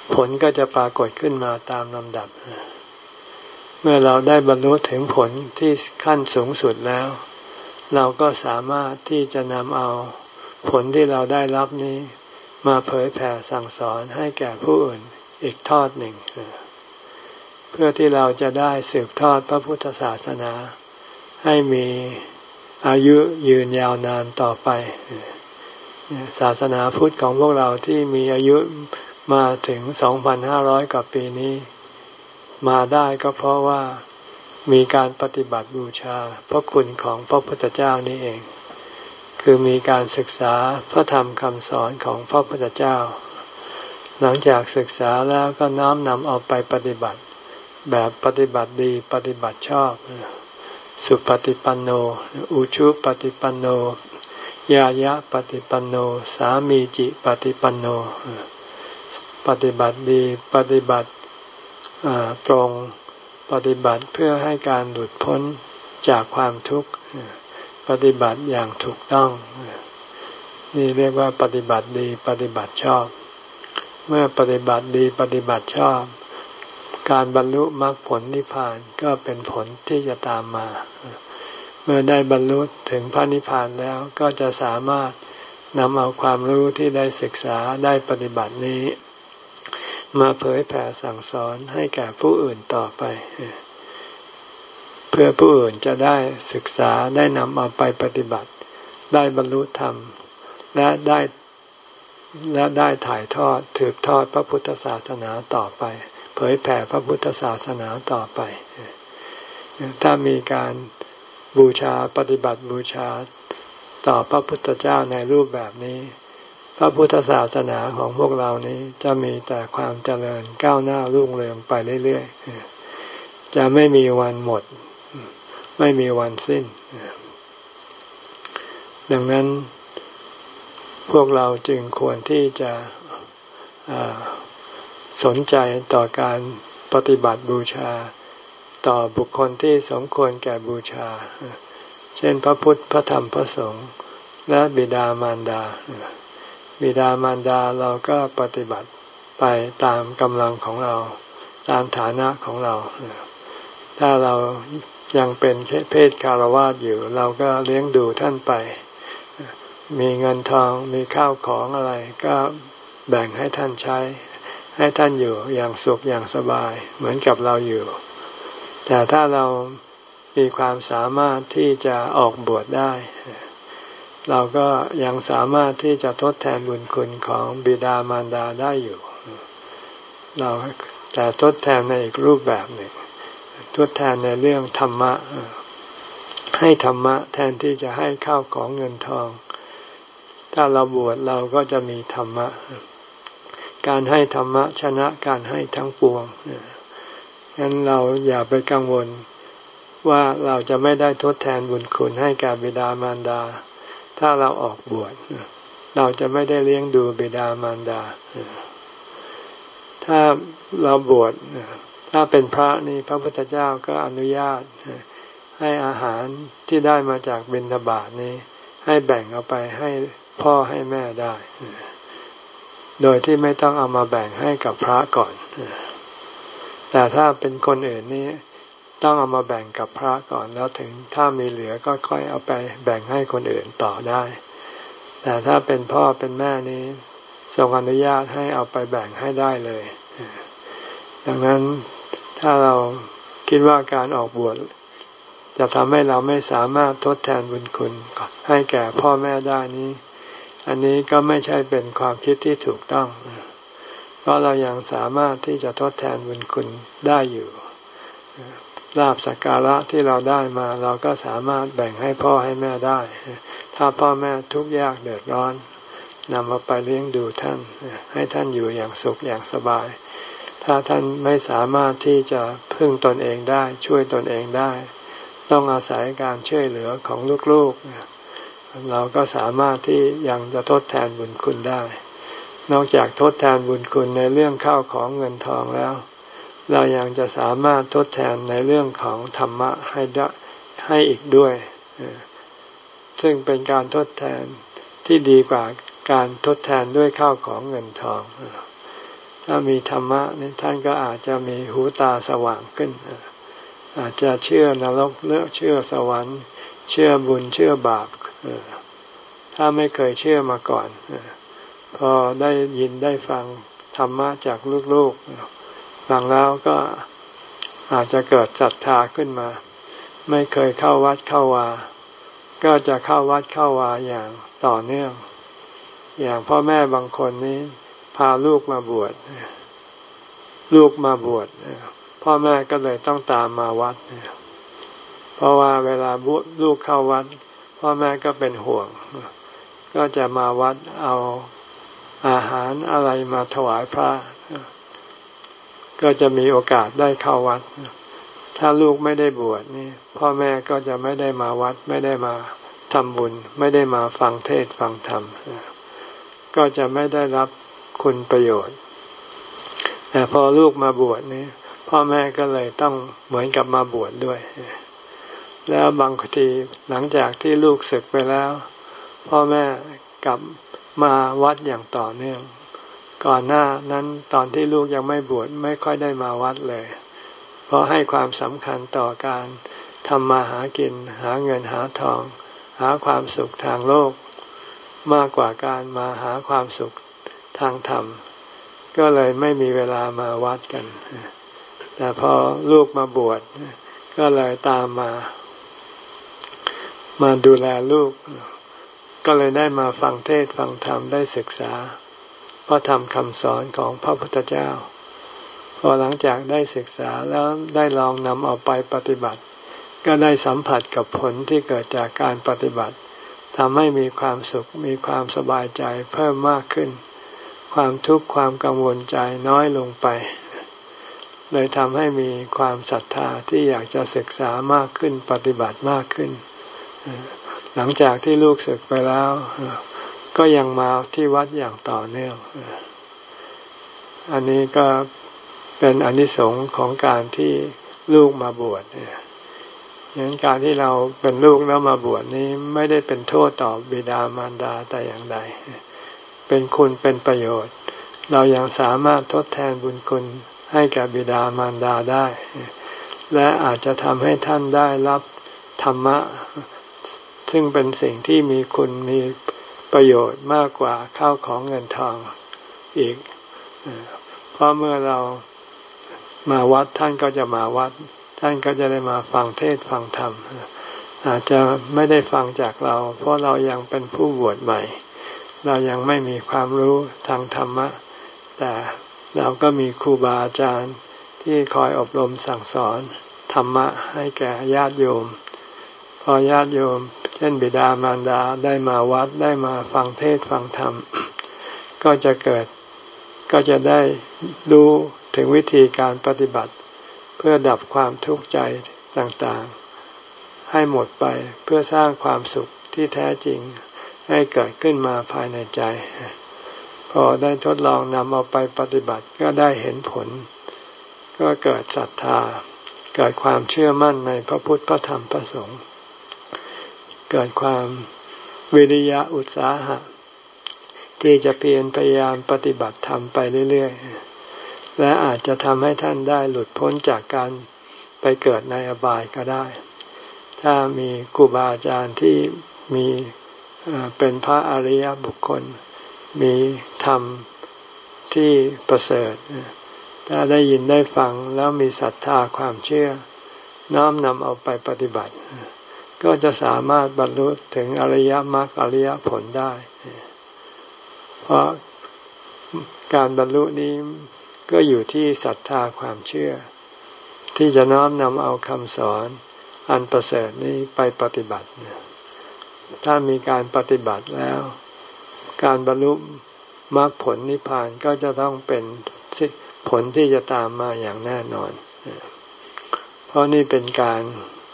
ผลก็จะปรากฏขึ้นมาตามลำดับเมื่อเราได้บรรลุถึงผลที่ขั้นสูงสุดแล้วเราก็สามารถที่จะนำเอาผลที่เราได้รับนี้มาเผยแผ่สั่งสอนให้แก่ผู้อื่นอีกทอดหนึ่งเพื่อที่เราจะได้สืบทอดพระพุทธศาสนาให้มีอายุยืนยาวนานต่อไปศาสนาพุทธของพวกเราที่มีอายุมาถึง สองพันห้าร้อย กว่าปีนี้มาได้ก็เพราะว่ามีการปฏิบัติบูชาพระคุณของพระพุทธเจ้านี่เองคือมีการศึกษาพระธรรมคำสอนของพระพุทธเจ้าหลังจากศึกษาแล้วก็น้อมนำเอาไปปฏิบัติแบบปฏิบัติดีปฏิบัติชอบสุปฏิปันโนอุชุปฏิปันโนยายะปฏิปันโนสามีจิปฏิปันโนปฏิบัติดีปฏิบัติตรงปฏิบัติเพื่อให้การหลุดพ้นจากความทุกข์ปฏิบัติอย่างถูกต้องนี่เรียกว่าปฏิบัติดีปฏิบัติชอบเมื่อปฏิบัติดีปฏิบัติชอบการบรรลุมรรคผลนิพพานก็เป็นผลที่จะตามมาเมื่อได้บรรลุถึงพระนิพพานแล้วก็จะสามารถนำเอาความรู้ที่ได้ศึกษาได้ปฏิบัตินี้มาเผยแผ่สั่งสอนให้แก่ผู้อื่นต่อไปเพื่อผู้อื่นจะได้ศึกษาได้นำเอาไปปฏิบัติได้บรรลุธรรมและได้และได้ถ่ายทอดสืบทอดพระพุทธศาสนาต่อไปเผยแผ่พระพุทธศาสนาต่อไปถ้ามีการบูชาปฏิบัติบูชาต่อพระพุทธเจ้าในรูปแบบนี้พระพุทธศาสนาของพวกเรานี้จะมีแต่ความเจริญก้าวหน้ารุ่งเรืองไปเรื่อยๆจะไม่มีวันหมดไม่มีวันสิ้นดังนั้นพวกเราจึงควรที่จะสนใจต่อการปฏิบัติบูชาต่อบุคคลที่สมควรแก่บูชาเช่นพระพุทธพระธรรมพระสงฆ์และบิดามารดาบิดามารดาเราก็ปฏิบัติไปตามกำลังของเราตามฐานะของเราถ้าเรายังเป็นเพศคฤหัสถ์อยู่เราก็เลี้ยงดูท่านไปมีเงินทองมีข้าวของอะไรก็แบ่งให้ท่านใช้ให้ท่านอยู่อย่างสุขอย่างสบายเหมือนกับเราอยู่แต่ถ้าเรามีความสามารถที่จะออกบวชได้เราก็ยังสามารถที่จะทดแทนบุญคุณของบิดามารดาได้อยู่เราแต่ทดแทนในอีกรูปแบบหนึ่งทดแทนในเรื่องธรรมะให้ธรรมะแทนที่จะให้ข้าวของเงินทองถ้าเราบวชเราก็จะมีธรรมะการให้ธรรมะชนะการให้ทั้งปวงงั้นเราอย่าไปกังวลว่าเราจะไม่ได้ทดแทนบุญคุณให้แก่บิดามารดาถ้าเราออกบวชเราจะไม่ได้เลี้ยงดูบิดามารดาถ้าเราบวชถ้าเป็นพระนี่พระพุทธเจ้าก็อนุญาตให้อาหารที่ได้มาจากบิณฑบาตนี้ให้แบ่งเอาไปให้พ่อให้แม่ได้โดยที่ไม่ต้องเอามาแบ่งให้กับพระก่อนแต่ถ้าเป็นคนอื่นนี่ต้องเอามาแบ่งกับพระก่อนแล้วถึงถ้ามีเหลือก็ค่อยเอาไปแบ่งให้คนอื่นต่อได้แต่ถ้าเป็นพ่อเป็นแม่นี้ทรงอนุญาตให้เอาไปแบ่งให้ได้เลยดังนั้นถ้าเราคิดว่าการออกบวชจะทำให้เราไม่สามารถทดแทนบุญคุณให้แก่พ่อแม่ได้นี้อันนี้ก็ไม่ใช่เป็นความคิดที่ถูกต้องเพราะเรายังสามารถที่จะทดแทนบุญคุณได้อยู่ลาภสักการะที่เราได้มาเราก็สามารถแบ่งให้พ่อให้แม่ได้ถ้าพ่อแม่ทุกข์ยากเดือดร้อนนำมาไปเลี้ยงดูท่านให้ท่านอยู่อย่างสุขอย่างสบายถ้าท่านไม่สามารถที่จะพึ่งตนเองได้ช่วยตนเองได้ต้องอาศัยการช่วยเหลือของลูกๆเราก็สามารถที่ยังจะทดแทนบุญคุณได้นอกจากทดแทนบุญคุณในเรื่องข้าวของเงินทองแล้วเรายังจะสามารถทดแทนในเรื่องของธรรมะให้ได้ให้อีกด้วยซึ่งเป็นการทดแทนที่ดีกว่าการทดแทนด้วยข้าวของเงินทองถ้ามีธรรมะนี่ท่านก็อาจจะมีหูตาสว่างขึ้นอาจจะเชื่อนรกเลือกเชื่อสวรรค์เชื่อบุญเชื่อบาปถ้าไม่เคยเชื่อมาก่อนพอได้ยินได้ฟังธรรมะจากลูกๆฟังแล้วก็อาจจะเกิดศรัทธาขึ้นมาไม่เคยเข้าวัดเข้าวาก็จะเข้าวัดเข้าวาอย่างต่อเนื่องอย่างพ่อแม่บางคนนี้พาลูกมาบวชลูกมาบวชพ่อแม่ก็เลยต้องตามมาวัดเพราะว่าเวลาลูกเข้าวัดพ่อแม่ก็เป็นห่วงก็จะมาวัดเอาอาหารอะไรมาถวายพระก็จะมีโอกาสได้เข้าวัดถ้าลูกไม่ได้บวชนี่พ่อแม่ก็จะไม่ได้มาวัดไม่ได้มาทำบุญไม่ได้มาฟังเทศน์ฟังธรรมก็จะไม่ได้รับคุณประโยชน์แต่พอลูกมาบวชนี่พ่อแม่ก็เลยต้องเหมือนกับมาบวชดด้วยแล้วบางทีหลังจากที่ลูกศึกไปแล้วพ่อแม่กลับมาวัดอย่างต่อเนื่องก่อนหน้านั้นตอนที่ลูกยังไม่บวชไม่ค่อยได้มาวัดเลยเพราะให้ความสำคัญต่อการทำมาหากินหาเงินหาทองหาความสุขทางโลกมากกว่าการมาหาความสุขทางธรรมก็เลยไม่มีเวลามาวัดกันแต่พอลูกมาบวชก็เลยตามมามาดูแลลูกก็เลยได้มาฟังเทศน์ฟังธรรมได้ศึกษาพระธรรมคำสอนของพระพุทธเจ้าพอหลังจากได้ศึกษาแล้วได้ลองนำเอาไปปฏิบัติก็ได้สัมผัสกับผลที่เกิดจากการปฏิบัติทำให้มีความสุขมีความสบายใจเพิ่มมากขึ้นความทุกข์ความกังวลใจน้อยลงไปเลยทำให้มีความศรัทธาที่อยากจะศึกษามากขึ้นปฏิบัติมากขึ้นหลังจากที่ลูกศึกไปแล้วก็ยังมาที่วัดอย่างต่อเนื่องอันนี้ก็เป็นอานิสงส์ของการที่ลูกมาบวชอย่างนั้นการที่เราเป็นลูกแล้วมาบวชนี้ไม่ได้เป็นโทษต่อบิดามารดาแต่อย่างใดเป็นคุณเป็นประโยชน์เรายังสามารถทดแทนบุญคุณให้แก่บิดามารดาได้และอาจจะทำให้ท่านได้รับธรรมะซึ่งเป็นสิ่งที่มีคุณมีประโยชน์มากกว่าข้าวของเงินทองอีกเพราะเมื่อเรามาวัดท่านก็จะมาวัดท่านก็จะได้มาฟังเทศน์ฟังธรรมอาจจะไม่ได้ฟังจากเราเพราะเรายังเป็นผู้บวชใหม่เรายังไม่มีความรู้ทางธรรมะแต่เราก็มีครูบาอาจารย์ที่คอยอบรมสั่งสอนธรรมะให้แก่ญาติโยมพอญาติโยมเช่นบิดามารดาได้มาวัดได้มาฟังเทศน์ฟังธรรมก็จะเกิดก็จะได้รู้ถึงวิธีการปฏิบัติเพื่อดับความทุกข์ใจต่างๆให้หมดไปเพื่อสร้างความสุขที่แท้จริงให้เกิดขึ้นมาภายในใจพอได้ทดลองนำเอาไปปฏิบัติก็ได้เห็นผลก็เกิดศรัทธาเกิดความเชื่อมั่นในพระพุทธพระธรรมพระสงฆ์เกิดความวิริยะอุตสาหะที่จะเพียรพยายามปฏิบัติธรรมไปเรื่อยๆและอาจจะทำให้ท่านได้หลุดพ้นจากการไปเกิดในอบายก็ได้ถ้ามีครูบาอาจารย์ที่มีเป็นพระอริยบุคคลมีธรรมที่ประเสริฐถ้าได้ยินได้ฟังแล้วมีศรัทธาความเชื่อน้อมนำเอาไปปฏิบัติก็จะสามารถบรรลุถึงอริยมรรคอริยผลได้เพราะการบรรลุนี้ก็อยู่ที่ศรัทธาความเชื่อที่จะน้อมนำเอาคำสอนอันประเสริฐนี้ไปปฏิบัติถ้ามีการปฏิบัติแล้วการบรรลุมรรคผลนิพพานก็จะต้องเป็นผลที่จะตามมาอย่างแน่นอนเพราะนี่เป็นการ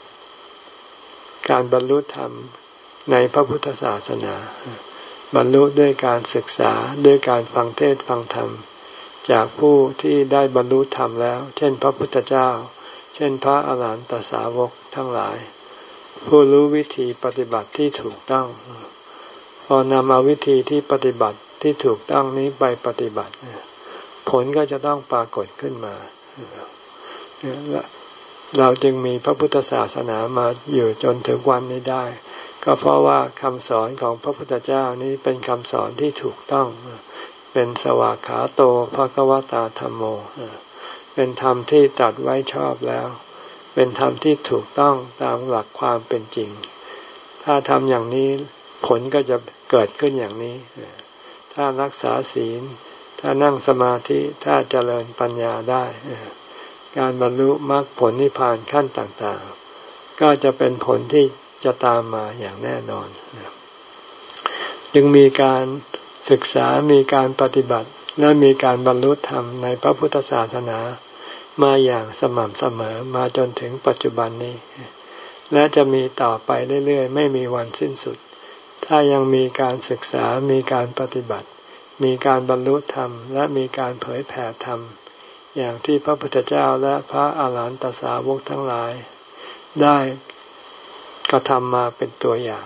การบรรลุธรรมในพระพุทธศาสนาบรรลุด้วยการศึกษาด้วยการฟังเทศน์ฟังธรรมจากผู้ที่ได้บรรลุธรรมแล้วเช่นพระพุทธเจ้าเช่นพระอรหันตสาวกทั้งหลายผู้รู้วิธีปฏิบัติที่ถูกต้องพอนำเอาวิธีที่ปฏิบัติที่ถูกต้องนี้ไปปฏิบัติผผลก็จะต้องปรากฏขึ้นมาเราจึงมีพระพุทธศาสนามาอยู่จนถึงวันนี้ได้ก็เพราะว่าคำสอนของพระพุทธเจ้านี้เป็นคำสอนที่ถูกต้องเป็นสวากขาโตภควตาธัมโมเป็นธรรมที่ตรัสไว้ชอบแล้วเป็นธรรมที่ถูกต้องตามหลักความเป็นจริงถ้าทำอย่างนี้ผลก็จะเกิดขึ้นอย่างนี้ถ้ารักษาศีลถ้านั่งสมาธิถ้าเจริญปัญญาได้การบรรลุมรรคผลนิพพานขั้นต่างๆก็จะเป็นผลที่จะตามมาอย่างแน่นอนจึงมีการศึกษามีการปฏิบัติและมีการบรรลุธรรมในพระพุทธศาสนามาอย่างสม่ำเสมอมาจนถึงปัจจุบันนี้และจะมีต่อไปเรื่อยๆไม่มีวันสิ้นสุดถ้ายังมีการศึกษามีการปฏิบัติมีการบรรลุธรรมและมีการเผยแผ่ธรรมอย่างที่พระพุทธเจ้าและพระอาหารหันตสาวกทั้งหลายได้กระทำมาเป็นตัวอย่าง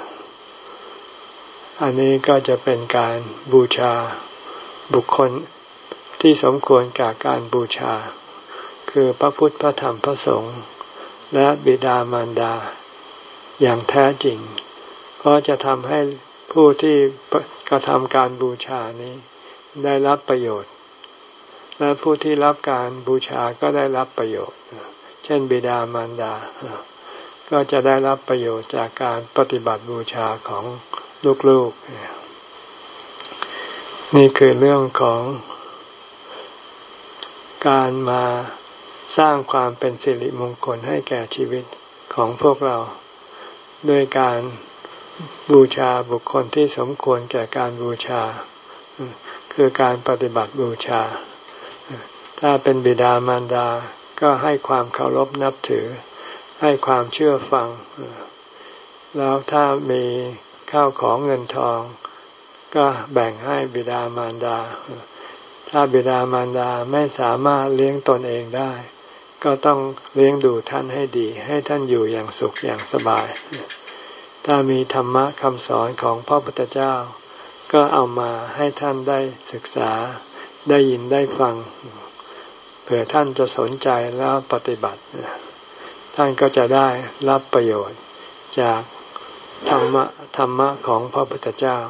อันนี้ก็จะเป็นการบูชาบุคคลที่สมควรกับการบูชาคือพระพุทธพระธรรมพระสงฆ์และบิดามารดาอย่างแท้จริงเพราะจะทำให้ผู้ที่กระทำการบูชานี้ได้รับประโยชน์และผู้ที่รับการบูชาก็ได้รับประโยชน์เช่นบิดามารดาก็จะได้รับประโยชน์จากการปฏิบัติบูชาของลูกๆนี่คือเรื่องของการมาสร้างความเป็นสิริมงคลให้แก่ชีวิตของพวกเราด้วยการบูชาบุคคลที่สมควรแก่การบูชาคือการปฏิบัติบูชาถ้าเป็นบิดามารดาก็ให้ความเคารพนับถือให้ความเชื่อฟังแล้วถ้ามีข้าวของเงินทองก็แบ่งให้บิดามารดาถ้าบิดามารดาไม่สามารถเลี้ยงตนเองได้ก็ต้องเลี้ยงดูท่านให้ดีให้ท่านอยู่อย่างสุขอย่างสบายถ้ามีธรรมะคำสอนของพระพุทธเจ้าก็เอามาให้ท่านได้ศึกษาได้ยินได้ฟังเผื่อท่านจะสนใจแล้วปฏิบัติท่านก็จะได้รับประโยชน์จากธรรมะธรรมะของพระพุทธเจ้า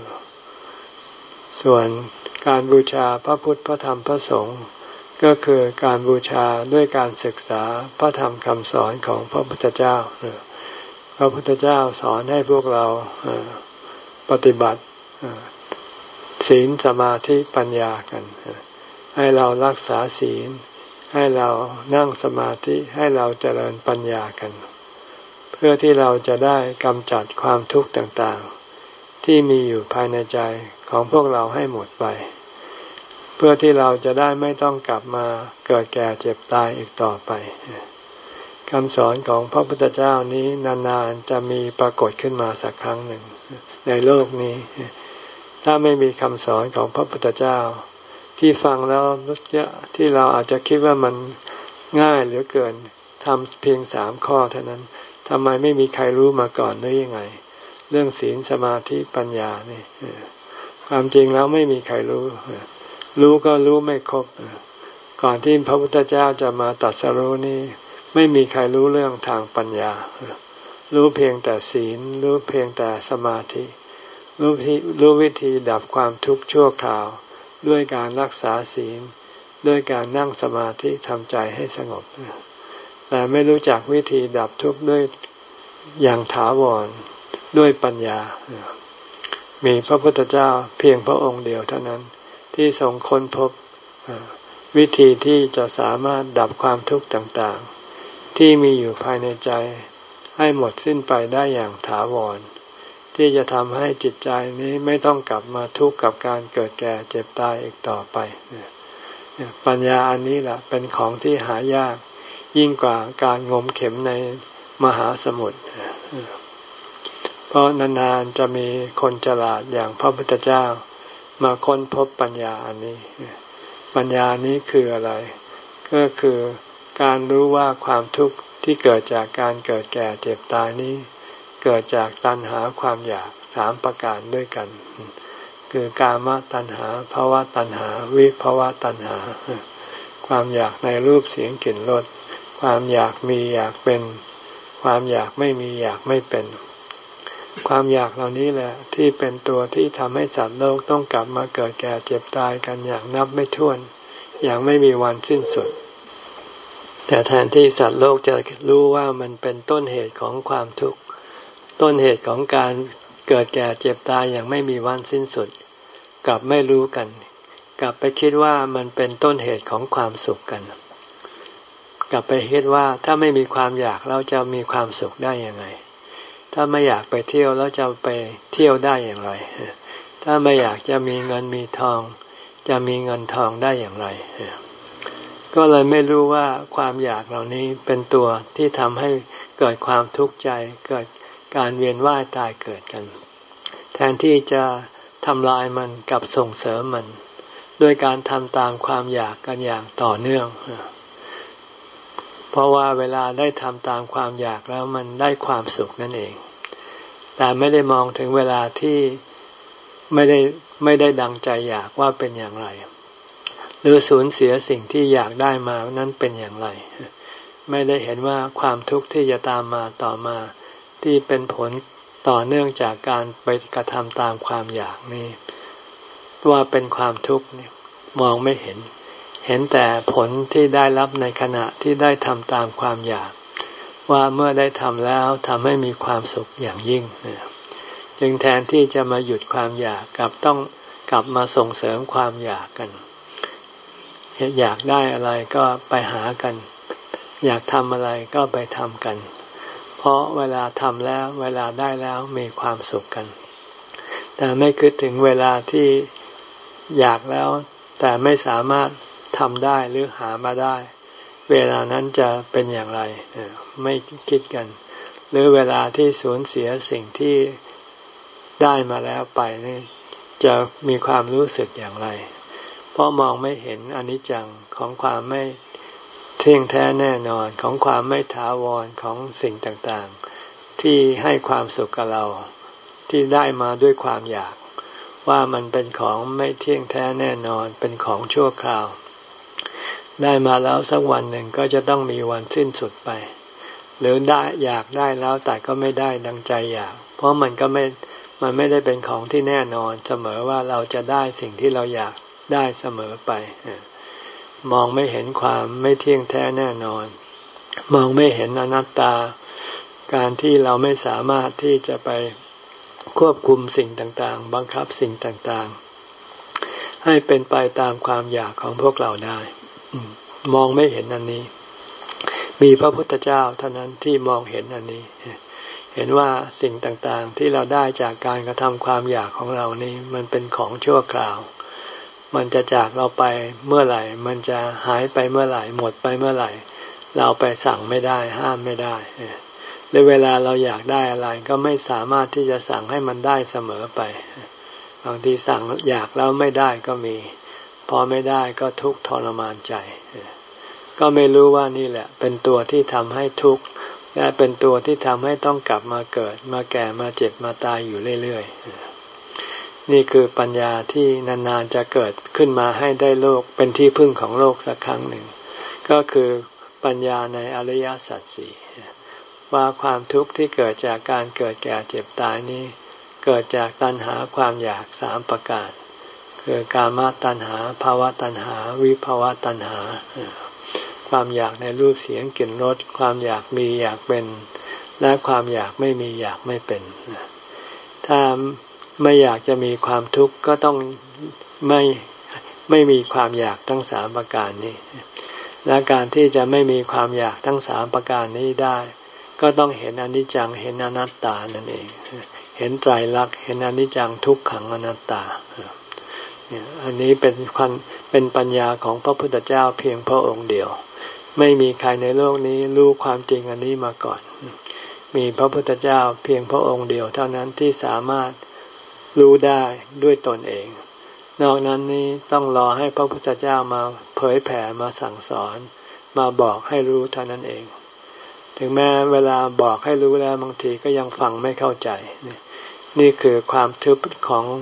ส่วนการบูชาพระพุทธพระธรรมพระสงฆ์ก็คือการบูชาด้วยการศึกษาพระธรรมคำสอนของพระพุทธเจ้าพระพุทธเจ้าสอนให้พวกเราปฏิบัติศีลสมาธิปัญญากันให้เรารักษาศีลให้เรานั่งสมาธิให้เราเจริญปัญญากันเพื่อที่เราจะได้กำจัดความทุกข์ต่างๆที่มีอยู่ภายในใจของพวกเราให้หมดไปเพื่อที่เราจะได้ไม่ต้องกลับมาเกิดแก่เจ็บตายอีกต่อไปคำสอนของพระพุทธเจ้านี้นานๆจะมีปรากฏขึ้นมาสักครั้งหนึ่งในโลกนี้ถ้าไม่มีคำสอนของพระพุทธเจ้าที่ฟังแล้วที่เราอาจจะคิดว่ามันง่ายเหลือเกินทำเพียงสามข้อเท่านั้นทำไมไม่มีใครรู้มาก่อนหรือยังไงเรื่องศีลสมาธิปัญญานี่ความจริงแล้วไม่มีใครรู้รู้ก็รู้ไม่ครบก่อนที่พระพุทธเจ้าจะมาตรัสรู้นี่ไม่มีใครรู้เรื่องทางปัญญารู้เพียงแต่ศีลรู้เพียงแต่สมาธิรู้ที่รู้วิธีดับความทุกข์ชั่วคราวด้วยการรักษาศีลด้วยการนั่งสมาธิทำใจให้สงบแต่ไม่รู้จักวิธีดับทุกข์ด้วยอย่างถาวรด้วยปัญญามีพระพุทธเจ้าเพียงพระองค์เดียวเท่านั้นที่ทรงค้นพบวิธีที่จะสามารถดับความทุกข์ต่างๆที่มีอยู่ภายในใจให้หมดสิ้นไปได้อย่างถาวรที่จะทำให้จิตใจนี้ไม่ต้องกลับมาทุกข์กับการเกิดแก่เจ็บตายอีกต่อไปปัญญาอันนี้แหละเป็นของที่หายากยิ่งกว่าการงมเข็มในมหาสมุทรเพราะนานๆจะมีคนฉลาดอย่างพระพุทธเจ้ามาค้นพบปัญญาอันนี้ปัญญานี้คืออะไรก็คือการรู้ว่าความทุกข์ที่เกิดจากการเกิดแก่เจ็บตายนี้เกิดจากตัณหาความอยากสามประการด้วยกันคือกามตัณหาภวตัณหาวิภวตัณหาความอยากในรูปเสียงกลิ่นรสความอยากมีอยากเป็นความอยากไม่มีอยากไม่เป็นความอยากเหล่านี้แหละที่เป็นตัวที่ทำให้สัตว์โลกต้องกลับมาเกิดแก่เจ็บตายกันอย่างนับไม่ถ้วนอย่างไม่มีวันสิ้นสุดแต่แทนที่สัตว์โลกจะรู้ว่ามันเป็นต้นเหตุของความทุกข์ต้นเหตุของการเกิดแก่เจ็บตายอย่างไม่มีวันสิ้นสุดกลับไม่รู้กันกลับไปคิดว่ามันเป็นต้นเหตุของความสุขกันกลับไปคิดว่าถ้าไม่มีความอยากเราจะมีความสุขได้ยังไงถ้าไม่อยากไปเที่ยวแล้วจะไปเที่ยวได้อย่างไรถ้าไม่อยากจะมีเงินมีทองจะมีเงินทองได้อย่างไรก็เลยไม่รู้ว่าความอยากเหล่านี้เป็นตัวที่ทำให้เกิดความทุกข์ใจเกิดการเวียนว่ายตายเกิดกันแทนที่จะทำลายมันกับส่งเสริมมันด้วยการทำตามความอยากกันอย่างต่อเนื่องเพราะว่าเวลาได้ทำตามความอยากแล้วมันได้ความสุขนั่นเองแต่ไม่ได้มองถึงเวลาที่ไม่ได้ไม่ได้ดังใจอยากว่าเป็นอย่างไรหรือสูญเสียสิ่งที่อยากได้มานั้นเป็นอย่างไรไม่ได้เห็นว่าความทุกข์ที่จะตามมาต่อมาที่เป็นผลต่อเนื่องจากการไปกระทำตามความอยากนี้ว่าเป็นความทุกข์มองไม่เห็นเห็นแต่ผลที่ได้รับในขณะที่ได้ทำตามความอยากว่าเมื่อได้ทำแล้วทำให้มีความสุขอย่างยิ่งจึงแทนที่จะมาหยุดความอยากกลับต้องกลับมาส่งเสริมความอยากกันอยากได้อะไรก็ไปหากันอยากทำอะไรก็ไปทำกันเพราะเวลาทำแล้วเวลาได้แล้วมีความสุขกันแต่ไม่คิดถึงเวลาที่อยากแล้วแต่ไม่สามารถทำได้หรือหามาได้เวลานั้นจะเป็นอย่างไรไม่คิดกันหรือเวลาที่สูญเสียสิ่งที่ได้มาแล้วไปนี่จะมีความรู้สึกอย่างไรเพราะมองไม่เห็นอนิจจังของความไม่เที่ยงแท้แน่นอนของความไม่ถาวรของสิ่งต่างๆที่ให้ความสุขกับเราที่ได้มาด้วยความอยากว่ามันเป็นของไม่เที่ยงแท้แน่นอนเป็นของชั่วคราวได้มาแล้วสักวันหนึ่งก็จะต้องมีวันสิ้นสุดไปหรือได้อยากได้แล้วแต่ก็ไม่ได้ดังใจอยากเพราะมันก็ไม่มันไม่ได้เป็นของที่แน่นอนเสมอว่าเราจะได้สิ่งที่เราอยากได้เสมอไปมองไม่เห็นความไม่เที่ยงแท้แน่นอนมองไม่เห็นอนัตตาการที่เราไม่สามารถที่จะไปควบคุมสิ่งต่างๆบังคับสิ่งต่างๆให้เป็นไปตามความอยากของพวกเราได้มองไม่เห็นอันนี้มีพระพุทธเจ้าเท่านั้นที่มองเห็นอันนี้เห็นว่าสิ่งต่างๆที่เราได้จากการกระทำความอยากของเรานี้มันเป็นของชั่วคราวมันจะจากเราไปเมื่อไหร่มันจะหายไปเมื่อไหร่หมดไปเมื่อไหร่เราไปสั่งไม่ได้ห้ามไม่ได้หรือเวลาเราอยากได้อะไรก็ไม่สามารถที่จะสั่งให้มันได้เสมอไปบางทีสั่งอยากแล้วไม่ได้ก็มีพอไม่ได้ก็ทุกข์ทรมานใจก็ไม่รู้ว่านี่แหละเป็นตัวที่ทำให้ทุกข์และเป็นตัวที่ทำให้ต้องกลับมาเกิดมาแก่มาเจ็บมาตายอยู่เรื่อยๆนี่คือปัญญาที่นานๆจะเกิดขึ้นมาให้ได้โลกเป็นที่พึ่งของโลกสักครั้งหนึ่งก็คือปัญญาในอริยสัจสี่ว่าความทุกข์ที่เกิดจากการเกิดแก่เจ็บตายนี้เกิดจากตัณหาความอยากสามประการคือกามตัณหาภวตัณหาวิภวตัณหาความอยากในรูปเสียงกลิ่นรสความอยากมีอยากเป็นและความอยากไม่มีอยากไม่เป็นถ้าไม่อยากจะมีความทุกข์ก็ต้องไม่ไม่มีความอยากทั้งสามประการนี้และการที่จะไม่มีความอยากทั้งสามประการนี้ได้ก็ต้องเห็นอนิจจังเห็นอนัตตานั่นเองเห็นไตรลักษณ์เห็นอนิจจังทุกขังอนัตตาอันนี้เป็นความเป็นปัญญาของพระพุทธเจ้าเพียงพระองค์เดียวไม่มีใครในโลกนี้รู้ความจริงอันนี้มาก่อนมีพระพุทธเจ้าเพียงพระองค์เดียวเท่านั้นที่สามารถรู้ได้ด้วยตนเองนอกนั้นนี้ต้องรอให้พระพุทธเจ้ามาเผยแผ่มาสั่งสอนมาบอกให้รู้เท่านั้นเองถึงแม้เวลาบอกให้รู้แล้วบางทีก็ยังฟังไม่เข้าใจนี่คือความทึบของ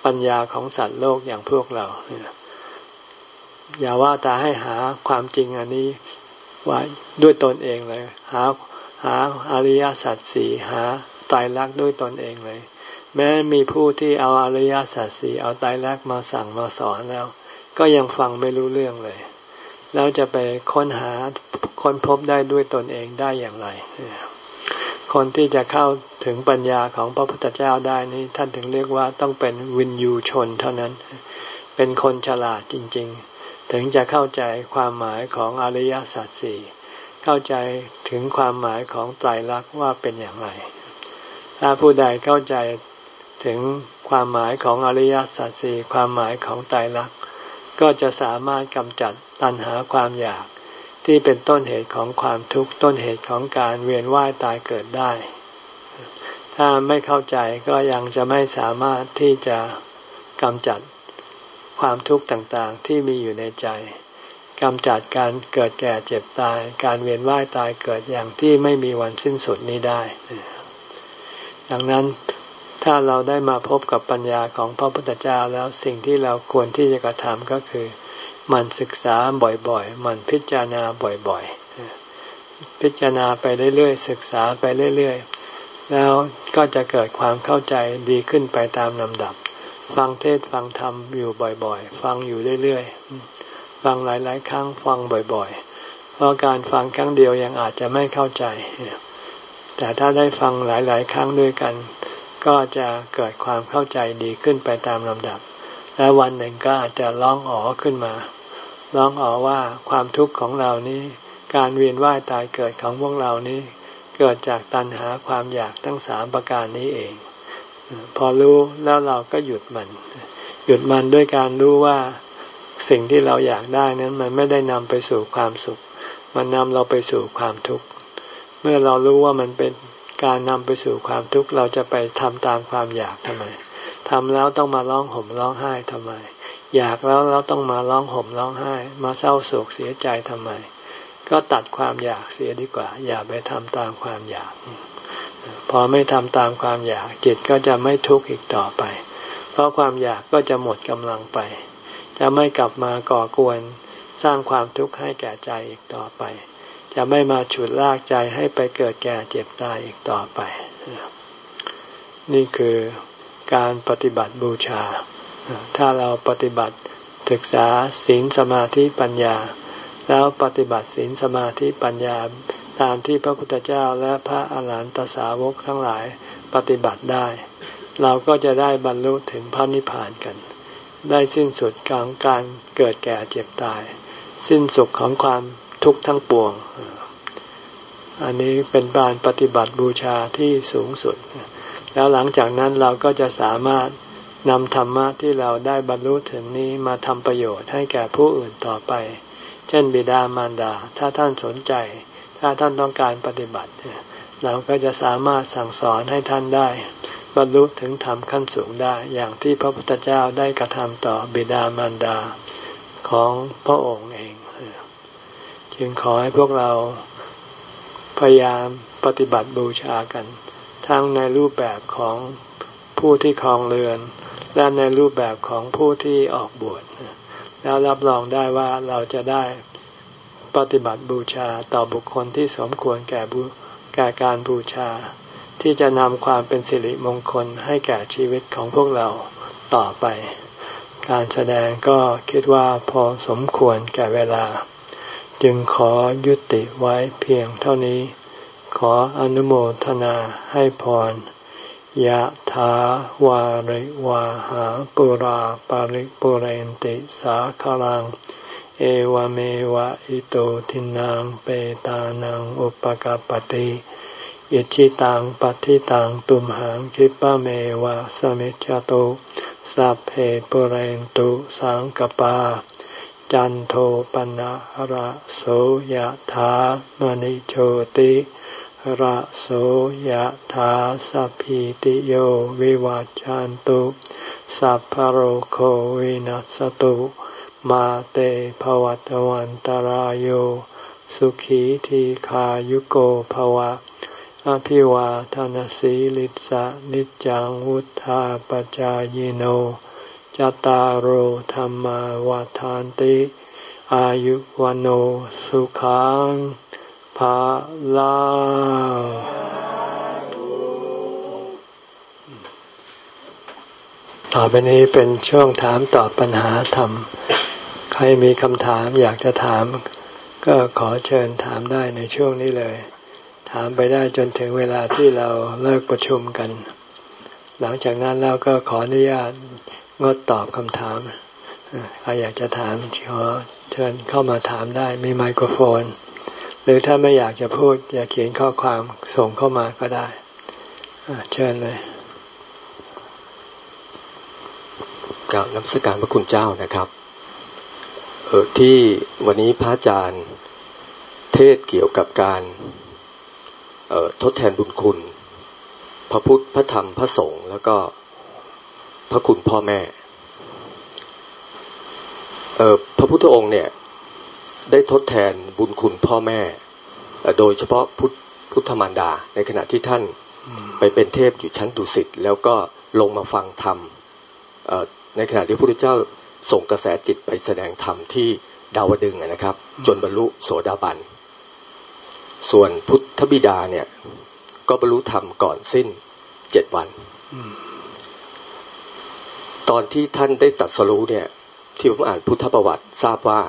ปัญญาของสัตว์โลกอย่างพวกเราอย่าว่าแต่ให้หาความจริงอันนี้ว่าด้วยตนเองเลยหาหาอริยสัจสี่หาไตรลักษณ์ด้วยตนเองเลยแม้มีผู้ที่เอาอริยสัจสี่เอาไตรลักษณ์มาสั่งมาสอนแล้วก็ยังฟังไม่รู้เรื่องเลยแล้วจะไปค้นหาค้นพบได้ด้วยตนเองได้อย่างไรคนที่จะเข้าถึงปัญญาของพระพุทธเจ้าได้นี้ท่านถึงเรียกว่าต้องเป็นวินยูชนเท่านั้นเป็นคนฉลาดจริงๆถึงจะเข้าใจความหมายของอริยสัจสี่เข้าใจถึงความหมายของไตรลักษณ์ว่าเป็นอย่างไรถ้าผู้ใดเข้าใจถึงความหมายของอริยสัจสี่ความหมายของไตรลักษณ์ก็จะสามารถกำจัดตัณหาความอยากที่เป็นต้นเหตุของความทุกข์ต้นเหตุของการเวียนว่ายตายเกิดได้ถ้าไม่เข้าใจก็ยังจะไม่สามารถที่จะกำจัดความทุกข์ต่างๆที่มีอยู่ในใจกำจัดการเกิดแก่เจ็บตายการเวียนว่ายตายเกิดอย่างที่ไม่มีวันสิ้นสุดนี้ได้ดังนั้นถ้าเราได้มาพบกับปัญญาของพระพุทธเจ้าแล้วสิ่งที่เราควรที่จะกระทำก็คือหมั่นศึกษาบ่อยๆหมั่นพิจารณาบ่อยๆพิจารณาไปเรื่อยๆศึกษาไปเรื่อยๆแล้วก็จะเกิดความเข้าใจดีขึ้นไปตามลำดับฟังเทศน์ฟังธรรมอยู่บ่อยๆฟังอยู่เรื่อยๆฟังหลายๆครั้งฟังบ่อยๆเพราะการฟังครั้งเดียวยังอาจจะไม่เข้าใจแต่ถ้าได้ฟังหลายๆครั้งด้วยกันก็จะเกิดความเข้าใจดีขึ้นไปตามลำดับและวันหนึ่งก็อาจจะร้องอ๋อขึ้นมาร้องอ๋อว่าความทุกข์ของเรานี้การเวียนว่ายตายเกิดของพวกเรานี้เกิดจากตัณหาความอยากทั้งสามประการนี้เองพอรู้แล้วเราก็หยุดมันหยุดมันด้วยการรู้ว่าสิ่งที่เราอยากได้นั้นมันไม่ได้นำไปสู่ความสุขมันนำเราไปสู่ความทุกข์เมื่อเรารู้ว่ามันเป็นการนำไปสู่ความทุกข์เราจะไปทำตามความอยากทำไมทำแล้วต้องมาร้องห่มร้องไห้ทำไมอยากแล้วแล้วต้องมาร้องห่มร้องไห้มาเศร้าโศกเสียใจทำไมก็ตัดความอยากเสียดีกว่าอย่าไปทำตามความอยากพอไม่ทำตามความอยากจิตก็จะไม่ทุกข์อีกต่อไปเพราะความอยากก็จะหมดกำลังไปจะไม่กลับมาก่อกวนสร้างความทุกข์ให้แก่ใจอีกต่อไปจะไม่มาฉุดลากใจให้ไปเกิดแก่เจ็บตายอีกต่อไปนี่คือการปฏิบัติบูชาถ้าเราปฏิบัติศึกษาศีลสมาธิปัญญาแล้วปฏิบัติศีลสมาธิปัญญาตามที่พระพุทธเจ้าและพระอาหารหันตสาวกทั้งหลายปฏิบัติได้เราก็จะได้บรรลุถึงพระนิพพานกันได้สิ้นสุดของการเกิดแก่เจ็บตายสิ้นสุดของความทุกข์ทั้งปวงอันนี้เป็นการปฏิบัติบูชาที่สูงสุดแล้วหลังจากนั้นเราก็จะสามารถนำธรรมะที่เราได้บรรลุถึงนี้มาทำประโยชน์ให้แก่ผู้อื่นต่อไปเช่นบิดามารดาถ้าท่านสนใจถ้าท่านต้องการปฏิบัติเราก็จะสามารถสั่งสอนให้ท่านได้บรรลุถึงธรรมขั้นสูงได้อย่างที่พระพุทธเจ้าได้กระทำต่อบิดามารดาของพระองค์เองจึงขอให้พวกเราพยายามปฏิบัติบูชากันทั้งในรูปแบบของผู้ที่ครองเรือนและในรูปแบบของผู้ที่ออกบวชแล้วรับรองได้ว่าเราจะได้ปฏิบัติบูชาต่อบุคคลที่สมควรแก่บูแก่การบูชาที่จะนำความเป็นสิริมงคลให้แก่ชีวิตของพวกเราต่อไปการแสดงก็คิดว่าพอสมควรแก่เวลาจึงขอยุติไว้เพียงเท่านี้ขออนุโมทนาให้พรยะถาวาริวาหาปุราปาริปุเรนติสาคลังเอวเมวะอิโตทินังเปตานังอุปกัปปติอิชิตังปัฏฐิตังตุมหังคิปะเมวะสมิจจตุสัพเพปุเรนตุสังกปาจันโทปนะระโสยถามณิโชติระโสยถาสัพพิติโยวิวัจจันตุสัพพะโรโควินัสตุมาเตภวัตวันตารโยสุขีทีขายุโกภวะอภิวาทนาสีลิสะนิจังวุธาปจายโนจัตตารโอธรรมวาทานติอายุวันโอสุขังภาลังต่อไปนี้เป็นช่วงถามตอบปัญหาธรรมใครมีคำถามอยากจะถามก็ขอเชิญถามได้ในช่วงนี้เลยถามไปได้จนถึงเวลาที่เราเลิกประชุมกันหลังจากนั้นเราก็ขออนุญาตงดตอบคำถามใครอยากจะถามขอเชิญเข้ามาถามได้มีไมโครโฟนหรือถ้าไม่อยากจะพูดอยากเขียนข้อความส่งเข้ามาก็ได้เชิญเลยกราบนมัสการพระคุณเจ้านะครับเออที่วันนี้พระอาจารย์เทศเกี่ยวกับการเอ่อทดแทนบุญคุณพระพุทธพระธรรมพระสงฆ์แล้วก็พระคุณพ่อแม่เอ่อพระพุทธองค์เนี่ยได้ทดแทนบุญคุณพ่อแม่โดยเฉพาะพุทธพุทธมารดาในขณะที่ท่านไปเป็นเทพอยู่ชั้นดุสิตแล้วก็ลงมาฟังธรรมเอ่อในขณะที่พระพุทธเจ้าส่งกระแสจิตไปแสดงธรรมที่ดาวดึงส์นะครับจนบรรลุโสดาบันส่วนพุทธบิดาเนี่ยก็บรรลุธรรมก่อนสิ้นเจ็ดวันตอนที่ท่านได้ตรัสรู้เนี่ยที่ผมอ่านพุทธประวัติทราบว่า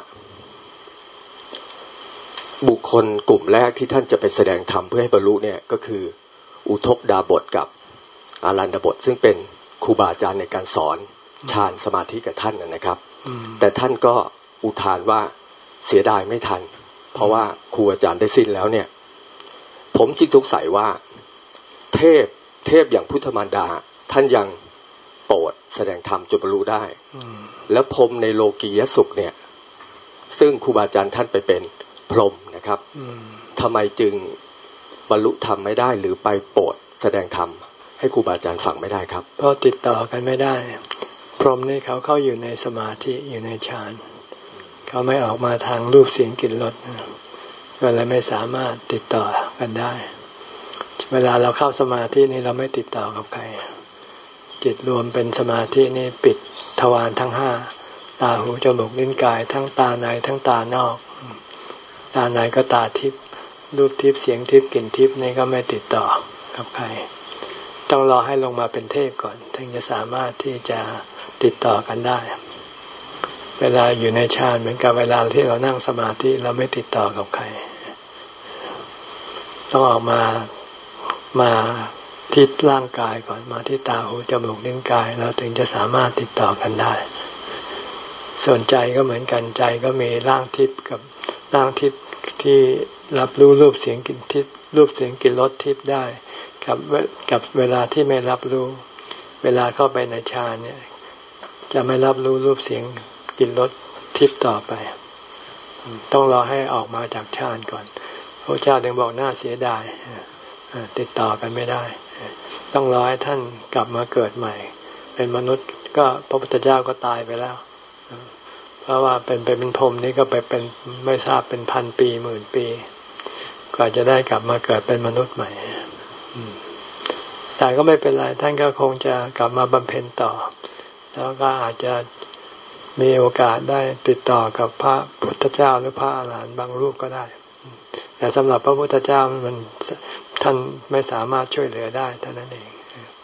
บุคคลกลุ่มแรกที่ท่านจะไปแสดงธรรมเพื่อให้บรรลุเนี่ยก็คืออุทกดาบทกับอารันดาบทซึ่งเป็นครูบาอาจารย์ในการสอนฌานสมาธิกับท่านนะครับแต่ท่านก็อุทานว่าเสียดายไม่ทันเพราะว่าครูอาจารย์ได้สิ้นแล้วเนี่ยผมจึงสงสัยว่าเทพเทพอย่างพุทธมารดาท่านยังโปรดแสดงธรรมจนบรรลุได้แล้วพรหมในโลกียสุขเนี่ยซึ่งครูบาอาจารย์ท่านไปเป็นพรหมนะครับทำไมจึงบรรลุธรรมไม่ได้หรือไปโปรดแสดงธรรมให้ครูบาอาจารย์ฟังไม่ได้ครับเพราะติดต่อกันไม่ได้พรหมนี่เขาเข้าอยู่ในสมาธิอยู่ในฌานเขาไม่ออกมาทางรูปเสียงกลิ่นรสก็เลยไม่สามารถติดต่อกันได้เวลาเราเข้าสมาธินี่เราไม่ติดต่อกับใครจิตรวมเป็นสมาธินี่ปิดทวารทั้งห้าตาหูจมูกลิ้นกายทั้งตาในทั้งตานอกตาในก็ตาทิพย์รูปทิพย์เสียงทิพย์กลิ่นทิพย์นี่ก็ไม่ติดต่อกับใครต้องรอให้ลงมาเป็นเทพก่อนถึงจะสามารถที่จะติดต่อกันได้เวลาอยู่ในฌานเหมือนกับเวลาที่เรานั่งสมาธิเราไม่ติดต่อกับใครต้องออกมามาที่ร่างกายก่อนมาที่ตาหูจมูกลิ้นกายเราถึงจะสามารถติดต่อกันได้ส่วนใจก็เหมือนกันใจก็มีร่างทิพย์กับร่างทิพย์ที่รับรู้รูปเสียงกลิ่นทิพย์รูปเสียงกลิ่นรสทิพย์ได้กับกับเวลาที่ไม่รับรู้เวลาเข้าไปในฌานเนี่ยจะไม่รับรู้รูปเสียงกลิ่นรสทิพย์ต่อไปต้องรอให้ออกมาจากฌานก่อนพระเจ้าถึงบอกน่าเสียดายติดต่อกันไม่ได้ต้องรอให้ท่านกลับมาเกิดใหม่เป็นมนุษย์ก็พระพุทธเจ้าก็ตายไปแล้วเพราะว่าเป็นไปเป็นพรหมนี่ก็ไปเป็นไม่ทราบเป็นพันปีหมื่นปีกว่าจะได้กลับมาเกิดเป็นมนุษย์ใหม่แต่ก็ไม่เป็นไรท่านก็คงจะกลับมาบำเพ็ญต่อแล้วก็อาจจะมีโอกาสได้ติดต่อกับพระพุทธเจ้าหรือพระอรหันต์บางรูปก็ได้แต่สำหรับพระพุทธเจ้ามันท่านไม่สามารถช่วยเหลือได้เท่านั้นเอง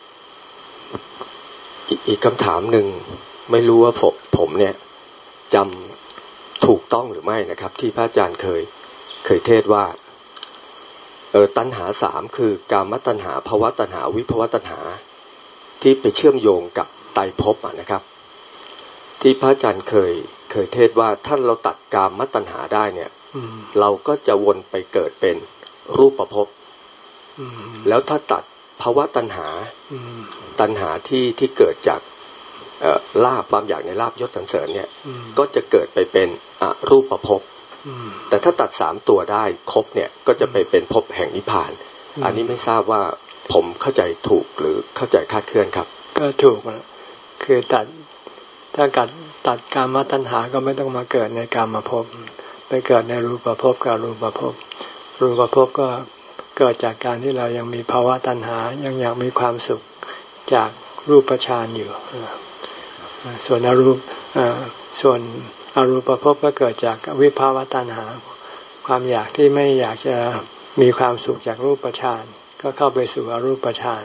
อีกคำถามหนึ่งไม่รู้ว่าผมผมเนี่ยจำถูกต้องหรือไม่นะครับที่พระอาจารย์เคยเคยเทศว่าเออตัณหาสามคือกามตัณหาภวตัณหาวิภวตัณหาที่ไปเชื่อมโยงกับไตรภพอ่ะนะครับที่พระอาจารย์เคยเคยเทศว่าท่านเราตัดกามตัณหาได้เนี่ยเราก็จะวนไปเกิดเป็นรูปภพแล้วถ้าตัดภวตัณหาตัณหาที่ที่เกิดจากลาภความอยากในลาภยศสรรเสริญเนี่ยก็จะเกิดไปเป็นอรูปภพแต่ถ้าตัดสามตัวได้ครบเนี่ยก็จะไปเป็นภพแห่งนิพพานอันนี้ไม่ทราบว่าผมเข้าใจถูกหรือเข้าใจคลาดเคลื่อนครับก็ถูกคือตัดถ้ากัดตัดกามตัณหาก็ไม่ต้องมาเกิดในกามภพไปเกิดในรูปภพกับรูปภพรูปภพก็เกิดจากการที่เรายังมีภาวะตัณหายังอยากมีความสุขจากรูปฌานอยู่ส่วนอรูปส่วนอรูปภพก็เกิดจากวิภาวตัณหาความอยากที่ไม่อยากจะมีความสุขจากรูปฌานก็เข้าไปสู่อรูปฌาน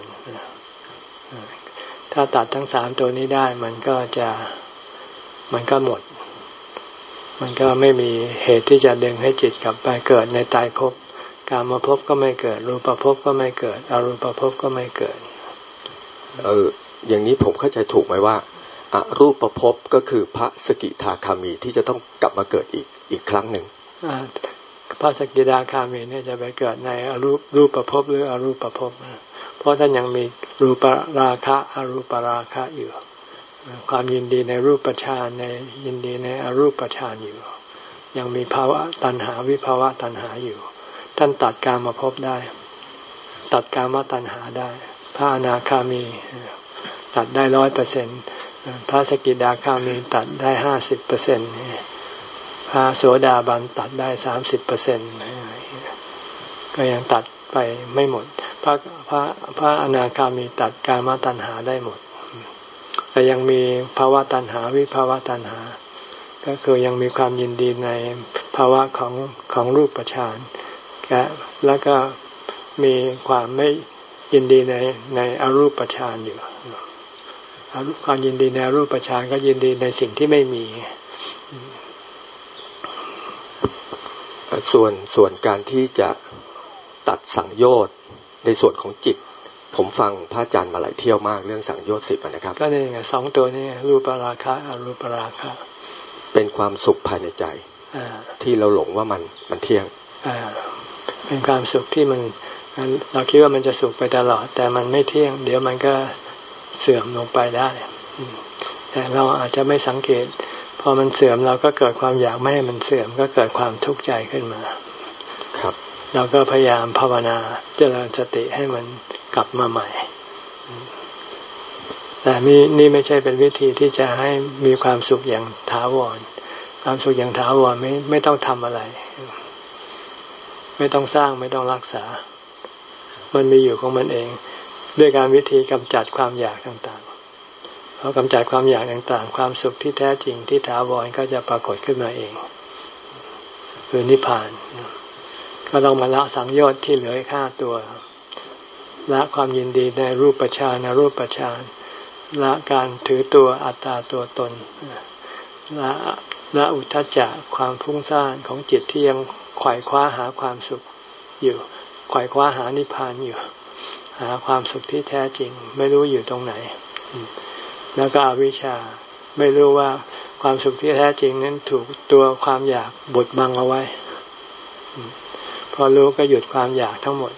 ถ้าตัดทั้งสามตัวนี้ได้มันก็จะมันก็หมดมันก็ไม่มีเหตุที่จะดึงให้จิตกลับไปเกิดในตายภพกามภพก็ไม่เกิดรูปภพก็ไม่เกิดอรูปภพก็ไม่เกิดเอออย่างนี้ผมเข้าใจถูกไหมว่าอรูปภพก็คือพระสกิทาคามีที่จะต้องกลับมาเกิดอีกอีกครั้งหนึ่งพระสกิทาคามีเนี่ยจะไปเกิดในอรูปรูปภพหรืออรูปภพเพราะท่านยังมีรูปราคะอรูปราคะอยู่ความยินดีในรูปฌานในยินดีในอรูปฌานอยู่ยังมีภาวะตัณหาวิภาวะตัณหาอยู่ท่านตัดกามภพได้ตัดกามตัณหาได้พระอนาคามีตัดได้ร้อยเปอร์เซ็นต์พระสกิทาคามีตัดได้ห้าสิบเปอร์เซ็นต์พระโสดาบันตัดได้สามสิบเปอร์เซ็นต์ก็ยังตัดไปไม่หมดพระพระพระอนาคามีตัดกามตัณหาได้หมดแต่ยังมีภาวะตัณหาวิภาวะตัณหาก็คือยังมีความยินดีในภาวะของของรูปฌานแล้วก็มีความไม่ยินดีในในอรูปฌานอยู่ความยินดีในอรูปฌานก็ยินดีในสิ่งที่ไม่มีส่วนส่วนการที่จะตัดสังโยชน์ในส่วนของจิตผมฟังพระอาจารย์มาหลายเที่ยวมากเรื่องสังโยชน์สิบนะครับก็นี่ไงสองตัวนี้รูปราคะอรูปราคะเป็นความสุขภายในใจที่เราหลงว่ามันมันเที่ยงเป็นความสุขที่มันเราคิดว่ามันจะสุขไปตลอดแต่มันไม่เที่ยงเดี๋ยวมันก็เสื่อมลงไปได้แต่เราอาจจะไม่สังเกตพอมันเสื่อมเราก็เกิดความอยากไม่ให้มันเสื่อมก็เกิดความทุกข์ใจขึ้นมาครับเราก็พยายามภาวนาเจริญสติให้มันกลับมาใหม่แต่นี่นี่ไม่ใช่เป็นวิธีที่จะให้มีความสุขอย่างถาวรความสุขอย่างถาวรไม่ไม่ต้องทำอะไรไม่ต้องสร้างไม่ต้องรักษามันมีอยู่ของมันเองด้วยการวิธีกำจัดความอยากต่างๆพอกำจัดความอยากต่างๆความสุขที่แท้จริงที่ถาวรก็จะปรากฏขึ้นมาเองคือนิพพานก็ต้องมาละสังโยชน์ที่เหลือห้าตัวละความยินดีในรูปฌานอรูปฌานละการถือตัวอัตตาตัวตนละละอุทธัจจะความฟุ้งซ่านของจิตที่ยังไขว่คว้าหาความสุขอยู่ไขว่คว้าหานิพพานอยู่หาความสุขที่แท้จริงไม่รู้อยู่ตรงไหนแล้วก็อวิชชาไม่รู้ว่าความสุขที่แท้จริงนั้นถูกตัวความอยากบดบังเอาไว้พอรู้ก็หยุดความอยากทั้งหมด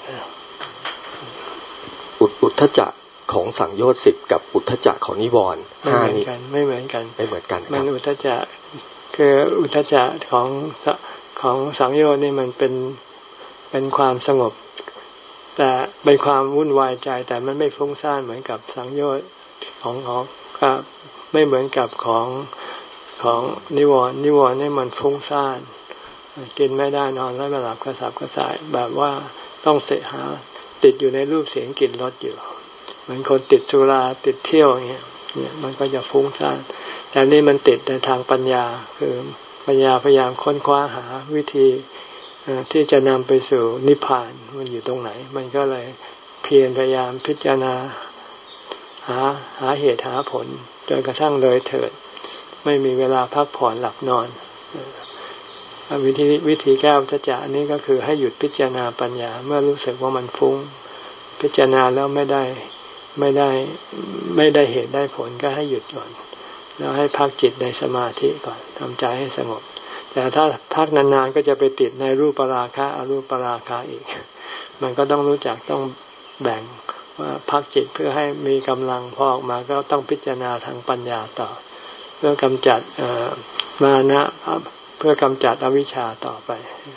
อุทธัจจะของสังโยชน์สิบกับอุทธัจจะของนิวรณ์ห้านี้ไม่เหมือนกันไม่เหมือนกันมันอุทธัจจะคืออุทธัจจะของของสังโยชน์นี่มันเป็นเป็นความสงบแต่เป็นความวุ่นวายใจแต่มันไม่ฟุ้งซ่านเหมือนกับสังโยชน์ของของก็ไม่เหมือนกับของของนิวรณ์นิวรณ์นี่มันฟุ้งซ่านกินไม่ได้นอนไม่หลับกระสับกระส่ายแบบว่าต้องเสหาติดอยู่ในรูปเสียงกลิ่นรสอยู่เหมือนคนติดสุราติดเที่ยวอย่างเงี้ยเนี่ยมันก็จะฟุ้งซ่านแต่นี่มันติดในทางปัญญาคือปัญญาพยายามค้นคว้าหาวิธีที่จะนำไปสู่นิพพานมันอยู่ตรงไหนมันก็เลยเพียรพยายามพิจารณาหาหาเหตุหาผลจนกระทั่งเลยเถิดไม่มีเวลาพักผ่อนหลับนอนวิธีวิธีแก้อุทธัจจะนี้ก็คือให้หยุดพิจารณาปัญญาเมื่อรู้สึกว่ามันฟุ้งพิจารณาแล้วไม่ได้ไม่ได้ไม่ได้เหตุได้ผลก็ให้หยุดก่อนแล้วให้พักจิตในสมาธิก่อนทำใจให้สงบแต่ถ้าพักนานๆก็จะไปติดในรูปราคะอรูปราคะอีกมันก็ต้องรู้จักต้องแบ่งว่าพักจิตเพื่อให้มีกำลังพอออกมาก็ต้องพิจารณาทางปัญญาต่อเพื่อกำจัดมานะเพื่อกำจัดอวิชชาต่อไป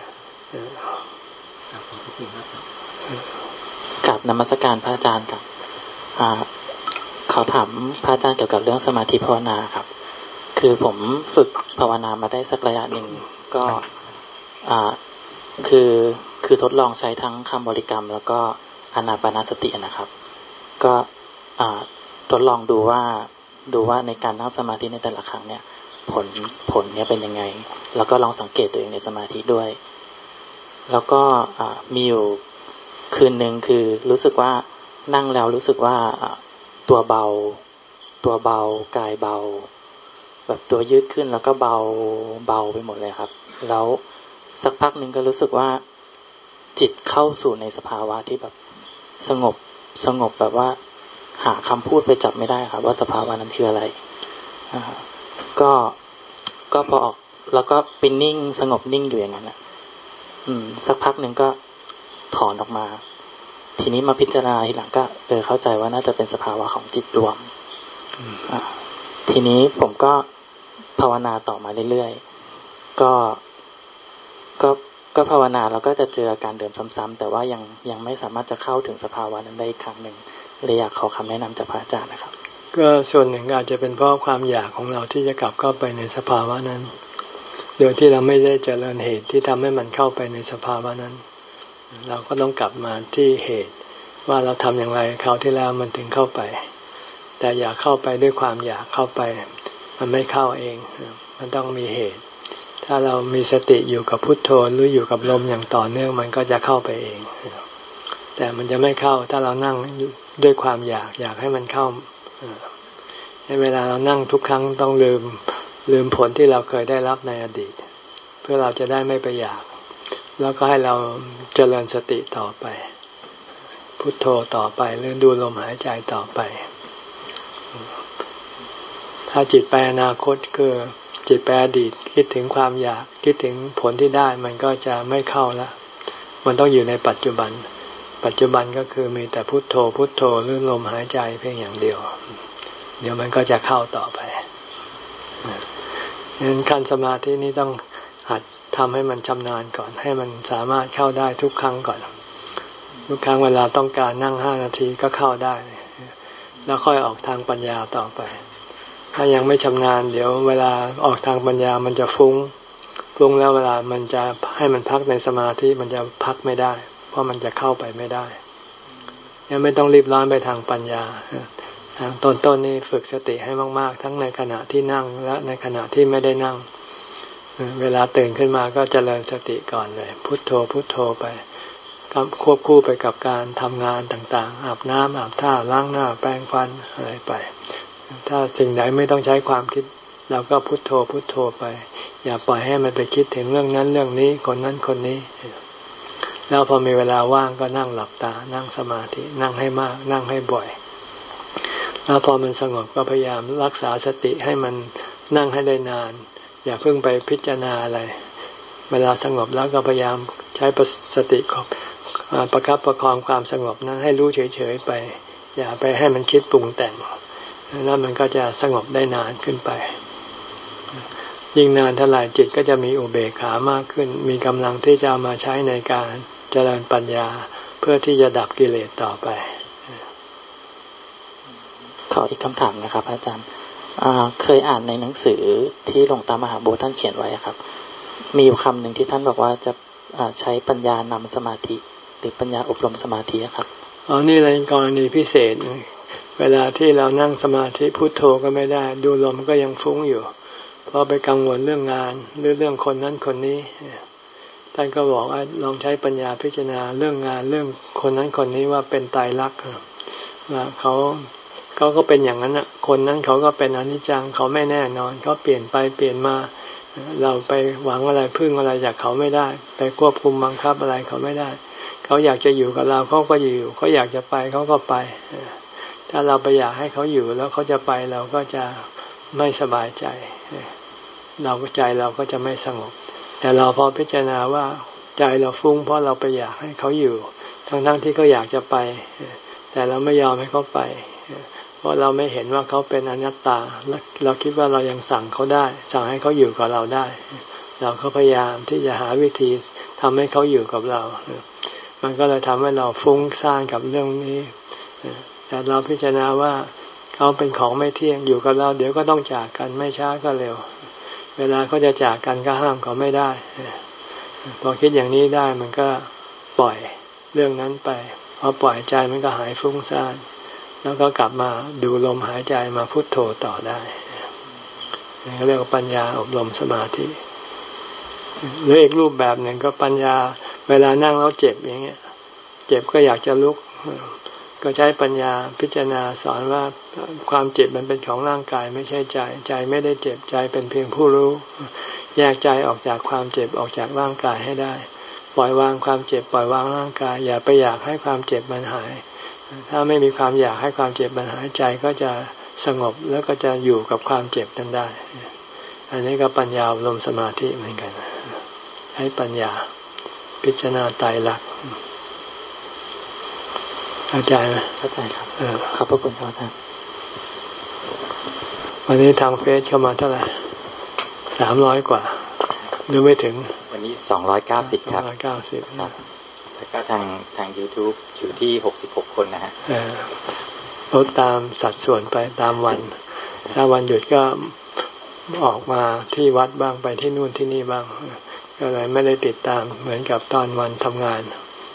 กราบนมัสการพระอาจารย์ครับเขาถามพระอาจารย์เกี่ยวกับเรื่องสมาธิภาวนาครับคือผมฝึกภาวนามาได้สักระยะหนึ่งก็คือคือทดลองใช้ทั้งคำบริกรรมแล้วก็อานาปานสตินะครับก็ทดลองดูว่าดูว่าในการนั่งสมาธิในแต่ละครั้งเนี่ยผลผลเนี่ยเป็นยังไงแล้วก็ลองสังเกตตัวเองในสมาธิด้วยแล้วก็มีอยู่คืนนึงคือรู้สึกว่านั่งแล้วรู้สึกว่าตัวเบาตัวเบากายเบาแบบตัวยืดขึ้นแล้วก็เบาเบาไปหมดเลยครับแล้วสักพักนึงก็รู้สึกว่าจิตเข้าสู่ในสภาวะที่แบบสงบสงบแบบว่าหาคำพูดไปจับไม่ได้ครับว่าสภาวะนั้นคืออะไรอ่าก็ก็พอออกแล้วก็เป็นนิ่งสงบนิ่งอยู่อย่างนั้นนะอืมสักพักหนึ่งก็ถอนออกมาทีนี้มาพิจารณาทีหลังก็เออเข้าใจว่าน่าจะเป็นสภาวะของจิตรวมอ่าทีนี้ผมก็ภาวนาต่อมาเรื่อยๆก็ก็ก็ภาวนาแล้วก็จะเจออาการเดิมซ้ำๆแต่ว่ายังยังไม่สามารถจะเข้าถึงสภาวะนั้นได้อีกครั้งหนึ่งเลยอยากขอคำแนะนำจากพระอาจารย์นะครับก็ส่วนหนึ่งอาจจะเป็นเพราะความอยากของเราที่จะกลับเข้าไปในสภาวะนั้นโดยที่เราไม่ได้เจริญเหตุที่ทำให้มันเข้าไปในสภาวะนั้นเราก็ต้องกลับมาที่เหตุว่าเราทำอย่างไรคราวที่แล้วมันถึงเข้าไปแต่อยากเข้าไปด้วยความอยากเข้าไปมันไม่เข้าเองมันต้องมีเหตุถ้าเรามีสติอยู่กับพุทโธหรืออยู่กับลมอย่างต่อเนื่องมันก็จะเข้าไปเองแต่มันจะไม่เข้าถ้าเรานั่งด้วยความอยากอยากให้มันเข้าในเวลาเรานั่งทุกครั้งต้องลืมลืมผลที่เราเคยได้รับในอดีตเพื่อเราจะได้ไม่ไปอยากแล้วก็ให้เราเจริญสติต่อไปพุทโธต่อไปหรือดูลมหายใจต่อไปถ้าจิตไปอนาคตคือจิตไปอดีตคิดถึงความอยากคิดถึงผลที่ได้มันก็จะไม่เข้าละมันต้องอยู่ในปัจจุบันปัจจุบันก็คือมีแต่พุทโธพุทโธหรือลมหายใจเพียงอย่างเดียวเดี๋ยวมันก็จะเข้าต่อไปดังนั้นขั้นสมาธินี้ต้องหัดทำให้มันชำนาญก่อนให้มันสามารถเข้าได้ทุกครั้งก่อนทุกครั้งเวลาต้องการนั่งห้านาทีก็เข้าได้แล้วค่อยออกทางปัญญาต่อไปถ้ายังไม่ชำนาญเดี๋ยวเวลาออกทางปัญญามันจะฟุ้งฟุ้งแล้วเวลามันจะให้มันพักในสมาธิมันจะพักไม่ได้เพราะมันจะเข้าไปไม่ได้ยังไม่ต้องรีบร้อนไปทางปัญญาทางต้นๆ น, นี่ฝึกสติให้มากๆทั้งในขณะที่นั่งและในขณะที่ไม่ได้นั่งเวลาตื่นขึ้นมาก็เจริญสติก่อนเลยพุทโธพุทโธไปควบคู่ไปกับการทำงานต่างๆอาบน้ำอาบท่าล้างหน้าแปรงฟันอะไรไปถ้าสิ่งไหนไม่ต้องใช้ความคิดเราก็พุทโธพุทโธไปอย่าปล่อยให้มันไปคิดถึงเรื่องนั้นเรื่องนี้คนนั้นคนนี้แล้วพอมีเวลาว่างก็นั่งหลับตานั่งสมาธินั่งให้มากนั่งให้บ่อยแล้วพอมันสงบก็พยายามรักษาสติให้มันนั่งให้ได้นานอย่าเพิ่งไปพิจารณาอะไรเวลาสงบแล้วก็พยายามใช้สติประคับประคองความสงบนั้นให้รู้เฉยๆไปอย่าไปให้มันคิดปรุงแต่งแล้วมันก็จะสงบได้นานขึ้นไปยิ่งนานเท่าไหร่จิตก็จะมีอุเบกขามากขึ้นมีกำลังที่จะเอามาใช้ในการเจริญปัญญาเพื่อที่จะดับกิเลสต่อไปขออีกคำถามนะครับอาจารย์เคยอ่านในหนังสือที่หลวงตามหาบัวท่านเขียนไว้ครับมีอยู่คำหนึ่งที่ท่านบอกว่าจะใช้ปัญญานำสมาธิหรือปัญญาอบรมสมาธิครับอ๋อนี่อะไรกรณีพิเศษเวลาที่เรานั่งสมาธิพุทโธก็ไม่ได้ดูลมก็ยังฟุ้งอยู่เพราะไปกังวลเรื่องงานหรือเรื่องคนนั้นคนนี้ท่านก็บอกว่าลองใช้ปัญญาพิจารณาเรื่องงานเรื่องคนนั้นคนนี้ว่าเป็นไตรลักษณ์ว่าเขาเขาก็เป็นอย่างนั้นอ่ะคนนั้นเขาก็เป็นอนิจจังเขาไม่แน่นอนเขาเปลี่ยนไปเปลี่ยนมาเราไปหวังอะไรพึ่งอะไรจากเขาไม่ได้ไปควบคุมบังคับอะไรเขาไม่ได้เขาอยากจะอยู่กับเราเขาก็อยู่เขาอยากจะไปเขาก็ไปถ้าเราไปอยากให้เขาอยู่แล้วเขาจะไปเราก็จะไม่สบายใจเราก็ใจเราก็จะไม่สงบแต่เราพอพิจารณาว่าใจเราฟุ้งเพราะเราไปอยากให้เขาอยู่ทั้งๆที่เขาอยากจะไปแต่เราไม่ยอมให้เขาไปเพราะเราไม่เห็นว่าเขาเป็นอนัตตาเราคิดว่าเรายังสั่งเขาได้สั่งให้เขาอยู่กับเราได้เราก็พยายามที่จะหาวิธีทำให้เขาอยู่กับเรามันก็เลยทำให้เราฟุ้งซ่านกับเรื่องนี้แต่เราพิจารณาว่าเขาเป็นของไม่เที่ยงอยู่กับเราเดี๋ยวก็ต้องจากกันไม่ช้าก็เร็วเวลาเขาจะจากกันก็ห้ามเขาไม่ได้พอคิดอย่างนี้ได้มันก็ปล่อยเรื่องนั้นไปพอปล่อยใจมันก็หายฟุ้งซ่านแล้วก็กลับมาดูลมหายใจมาพุทโธต่อได้นี่เรียกว่าปัญญาอบรมสมาธิหรืออีกรูปแบบหนึ่งก็ปัญญาเวลานั่งแล้วเจ็บอย่างเงี้ยเจ็บก็อยากจะลุกก็ใช้ปัญญาพิจารณาสอนว่าความเจ็บมันเป็นของร่างกายไม่ใช่ใจใจไม่ได้เจ็บใจเป็นเพียงผู้รู้แยกใจออกจากความเจ็บออกจากร่างกายให้ได้ปล่อยวางความเจ็บปล่อยวางร่างกายอย่าไปอยากให้ความเจ็บมันหายถ้าไม่มีความอยากให้ความเจ็บมันหายใจก็จะสงบแล้วก็จะอยู่กับความเจ็บนั้นได้อันนี้ก็ปัญญาอบรมสมาธิเหมือนกันให้ปัญญาพิจารณาไตรลักษณ์เข้าใจไหมเข้าใจครับเออขอบพระคุณครับอาจารย์วันนี้ทางเฟซเข้ามาเท่าไหร่สามร้อยกว่าหรือไม่ถึงวันนี้สองร้อยเก้าสิบครับสองร้อยเก้าสิบครับแล้วก็ทางทาง YouTube อยู่ที่หกสิบหกคนนะฮะเออลดตามสัดส่วนไปตามวันถ้าวันหยุดก็ออกมาที่วัดบ้างไปที่นู่นที่นี่บ้างก็เลยไม่ได้ติดตามเหมือนกับตอนวันทำงาน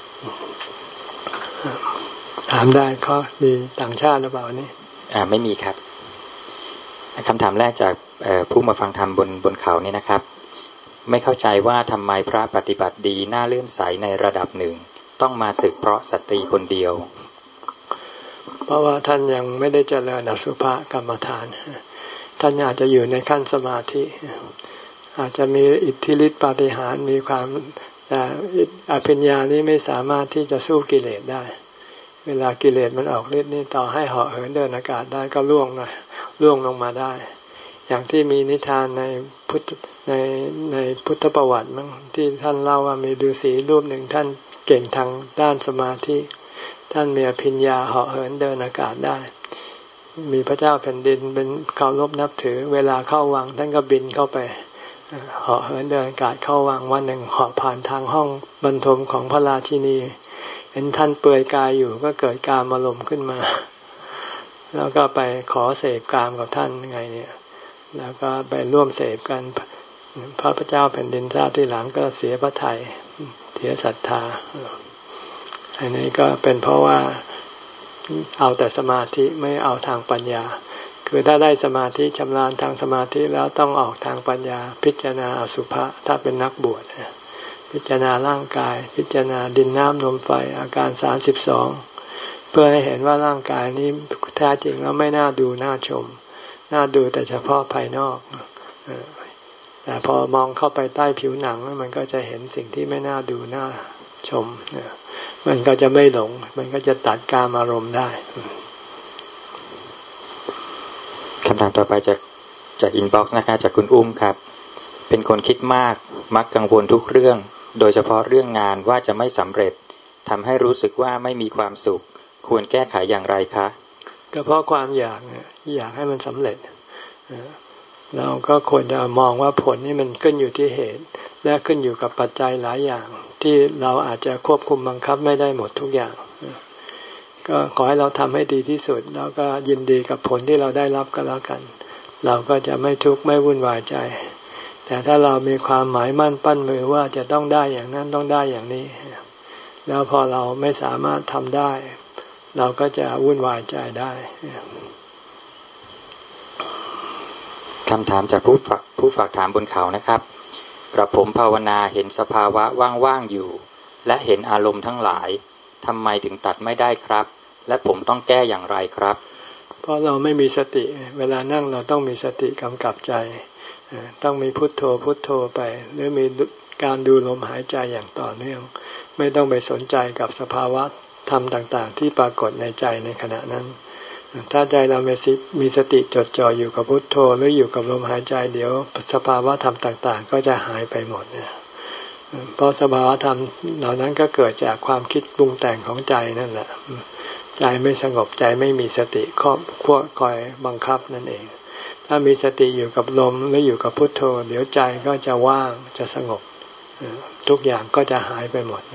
ถามได้เขามีต่างชาติหรือเปล่านี่อ่าไม่มีครับคำถามแรกจากผู้มาฟังธรรมบนบนเขานี่นะครับไม่เข้าใจว่าทำไมพระปฏิบัติดีน่าเลื่อมใสในระดับหนึ่งต้องมาศึกเพราะสตรีคนเดียวเพราะว่าท่านยังไม่ได้เจริญอสุภกรรมฐานท่านอาจจะอยู่ในขั้นสมาธิอาจจะมีอิทธิฤทธิปาฏิหาริย์มีความแต่อภิญญานี้ไม่สามารถที่จะสู้กิเลสได้เวลากิเลสมันออกฤทธิ์นี่ต่อให้เหาะเหินเดินอากาศได้ก็ล่วงนะล่วงลงมาได้อย่างที่มีนิทานในพุทธในในพุทธประวัติมั้งที่ท่านเล่าว่ามีฤาษีรูปหนึ่งท่านเก่งทางด้านสมาธิท่านมีอภิญญาเหาะเหินเดินอากาศได้มีพระเจ้าแผ่นดินเป็นเคารพนับถือเวลาเข้าวังท่านก็บินเข้าไปเหาะเหินเดินอากาศเข้าวังวันหนึ่งเหาะผ่านทางห้องบรรทมของพระราชินีเห็นท่านเปลือยกายอยู่ก็เกิดกามอารมณ์ขึ้นมาแล้วก็ไปขอเสพกามกับท่านไงเนี่ยแล้วก็ไปร่วมเสพกันพระพเจ้าแผ่นดินทราบที่หลังก็เสียพระทัยเสียศรัทธาอันนี้ก็เป็นเพราะว่าเอาแต่สมาธิไม่เอาทางปัญญาคือถ้าได้สมาธิชำนาญทางสมาธิแล้วต้องออกทางปัญญาพิจารณาอสุภะถ้าเป็นนักบวชพิจารณาร่างกายพิจารณาดินน้ำลมไฟอาการสามสิบสองเพื่อให้เห็นว่าร่างกายนี้แท้จริงแล้วไม่น่าดูน่าชมน่าดูแต่เฉพาะภายนอกแต่พอมองเข้าไปใต้ผิวหนังมันก็จะเห็นสิ่งที่ไม่น่าดูน่าชมมันก็จะไม่หลงมันก็จะตัดกามอารมณ์ได้คำถามต่อไปจากจากอินบ็อกซ์นะครับจากคุณอุ้มครับเป็นคนคิดมากมักกังวลทุกเรื่องโดยเฉพาะเรื่องงานว่าจะไม่สำเร็จทำให้รู้สึกว่าไม่มีความสุขควรแก้ไขอย่างไรคะก็เพราะความอยากอยากให้มันสำเร็จเราก็ควรจะมองว่าผลนี่มันขึ้นอยู่ที่เหตุและขึ้นอยู่กับปัจจัยหลายอย่างที่เราอาจจะควบคุมบังคับไม่ได้หมดทุกอย่างก็ขอให้เราทำให้ดีที่สุดแล้วก็ยินดีกับผลที่เราได้รับก็แล้วกันเราก็จะไม่ทุกข์ไม่วุ่นวายใจแต่ถ้าเรามีความหมายมั่นปั้นมือว่าจะต้องได้อย่างนั้นต้องได้อย่างนี้แล้วพอเราไม่สามารถทำได้เราก็จะวุ่นวายใจได้คำถามจากผู้ฝากผู้ฝากถามบนเขานะครับกระผมภาวนาเห็นสภาวะว่างๆอยู่และเห็นอารมณ์ทั้งหลายทำไมถึงตัดไม่ได้ครับและผมต้องแก้อย่างไรครับเพราะเราไม่มีสติเวลานั่งเราต้องมีสติกำกับใจต้องมีพุทโธพุทโธไปหรือมีการดูลมหายใจอย่างต่อเนื่องไม่ต้องไปสนใจกับสภาวะธรรมต่างๆที่ปรากฏในใจในขณะนั้นถ้าใจเรามีสติจดจ่ออยู่กับพุทโธหรืออยู่กับลมหายใจเดี๋ยวสภาวะธรรมต่างๆก็จะหายไปหมดเพราะสภาวะธรรมเหล่านั้นก็เกิดจากความคิดปรุงแต่งของใจนั่นแหละใจไม่สงบใจไม่มีสติครอบคอยบังคับนั่นเองถ้ามีสติอยู่กับลมหรืออยู่กับพุทโธเดี๋ยวใจก็จะว่างจะสงบทุกอย่างก็จะหายไปหมด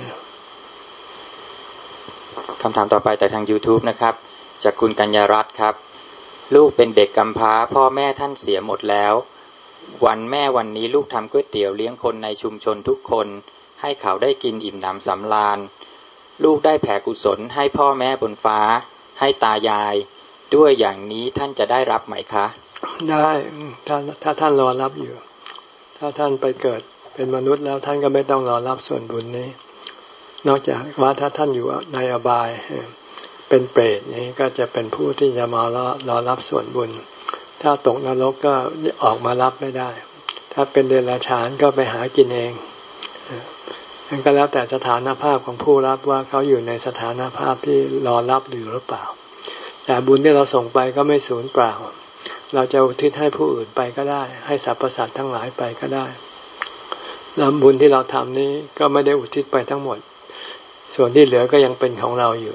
คำถามต่อไปจากทาง YouTube นะครับจากคุณกัญญารัตน์ครับลูกเป็นเด็กกำพร้าพ่อแม่ท่านเสียหมดแล้ววันแม่วันนี้ลูกทำก๋วยเตี๋ยวเลี้ยงคนในชุมชนทุกคนให้เขาได้กินอิ่มหนำสำราญลูกได้แผ่กุศลให้พ่อแม่บนฟ้าให้ตายายด้วยอย่างนี้ท่านจะได้รับไหมคะได้ถ้าถ้าท่านรอรับอยู่ถ้าท่านไปเกิดเป็นมนุษย์แล้วท่านก็ไม่ต้องรอรับส่วนบุญนี้นอกจากว่าถ้าท่านอยู่ในอบายเป็นเปรตนี้ก็จะเป็นผู้ที่จะมารอรอรับส่วนบุญถ้าตกนรกก็ออกมารับไม่ได้ถ้าเป็นเดรัจฉานก็ไปหากินเองนั่นก็แล้วแต่สถานภาพของผู้รับว่าเขาอยู่ในสถานภาพที่รอรับหรือหรือเปล่าแต่บุญที่เราส่งไปก็ไม่สูญเปล่าเราจะอุทิศให้ผู้อื่นไปก็ได้ให้สรรพสัตว์ทั้งหลายไปก็ได้แล้วบุญที่เราทำนี้ก็ไม่ได้อุทิศไปทั้งหมดส่วนที่เหลือก็ยังเป็นของเราอยู่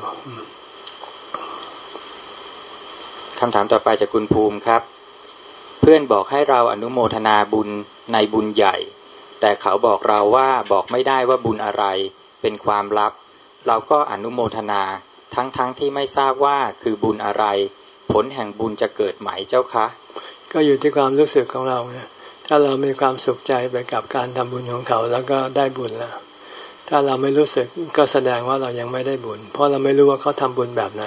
คำถามต่อไปจากคุณภูมิครับเพื่อนบอกให้เราอนุโมทนาบุญในบุญใหญ่แต่เขาบอกเราว่าบอกไม่ได้ว่าบุญอะไรเป็นความลับเราก็อนุโมทนาทั้งๆ ท, ที่ไม่ทราบว่าคือบุญอะไรผลแห่งบุญจะเกิดไหมเจ้าคะก็อยู่ที่ความรู้สึกของเราเนี่ยถ้าเรามีความสุขใจไปกับการทำบุญของเขาแล้วก็ได้บุญแล้วถ้าเราไม่รู้สึกก็แสดงว่าเรายังไม่ได้บุญเพราะเราไม่รู้ว่าเขาทำบุญแบบไหน